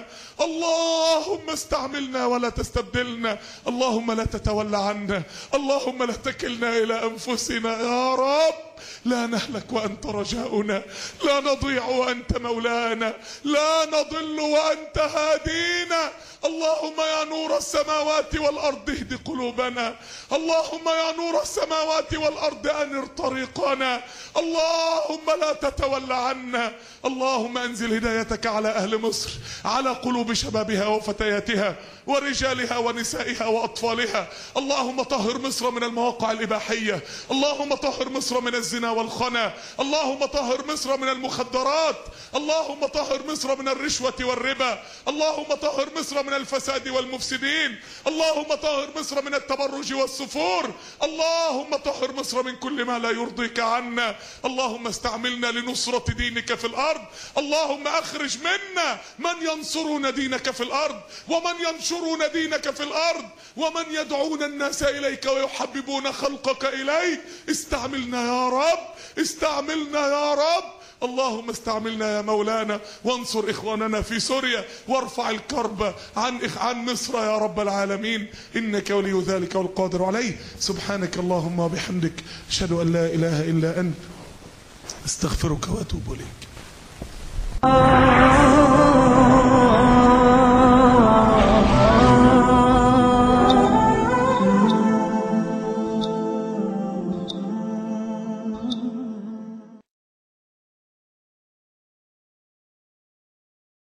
اللهم استعملنا ولا تستبدلنا، اللهم لا تتولى عنا، اللهم لا تكلنا إلى أنفسنا يا رب. لا نهلك وأنت رجاؤنا، لا نضيع وأنت مولانا، لا نضل وأنت هادينا. اللهم يا نور السماوات والأرض اهد قلوبنا، اللهم يا نور السماوات والأرض أنر طريقنا، اللهم لا تتولى عنا. اللهم انزل هدايتك على أهل مصر، على قلوب شبابها وفتياتها ورجالها ونسائها وأطفالها. اللهم طهر مصر من المواقع الإباحية، اللهم طهر مصر من الزنا والخنا، اللهم طهر مصر من المخدرات، اللهم طهر مصر من الرشوة والربا، اللهم طهر مصر من الفساد والمفسدين، اللهم طهر مصر من التبرج والسفور، اللهم طهر مصر من كل ما لا يرضيك عنا. اللهم استعملنا لنصرة دينك في الأرض، اللهم أخرج منا من ينصرون دينك في الأرض ومن ينشرون دينك في الأرض ومن يدعون الناس إليك ويحببون خلقك إليك. استعملنا يا رب، استعملنا يا رب، اللهم استعملنا يا مولانا وانصر إخواننا في سوريا وارفع الكرب عن مصر يا رب العالمين، إنك ولي ذلك والقادر عليه. سبحانك اللهم وبحمدك أشهد أن لا إله إلا أنت استغفرك وأتوب إليك.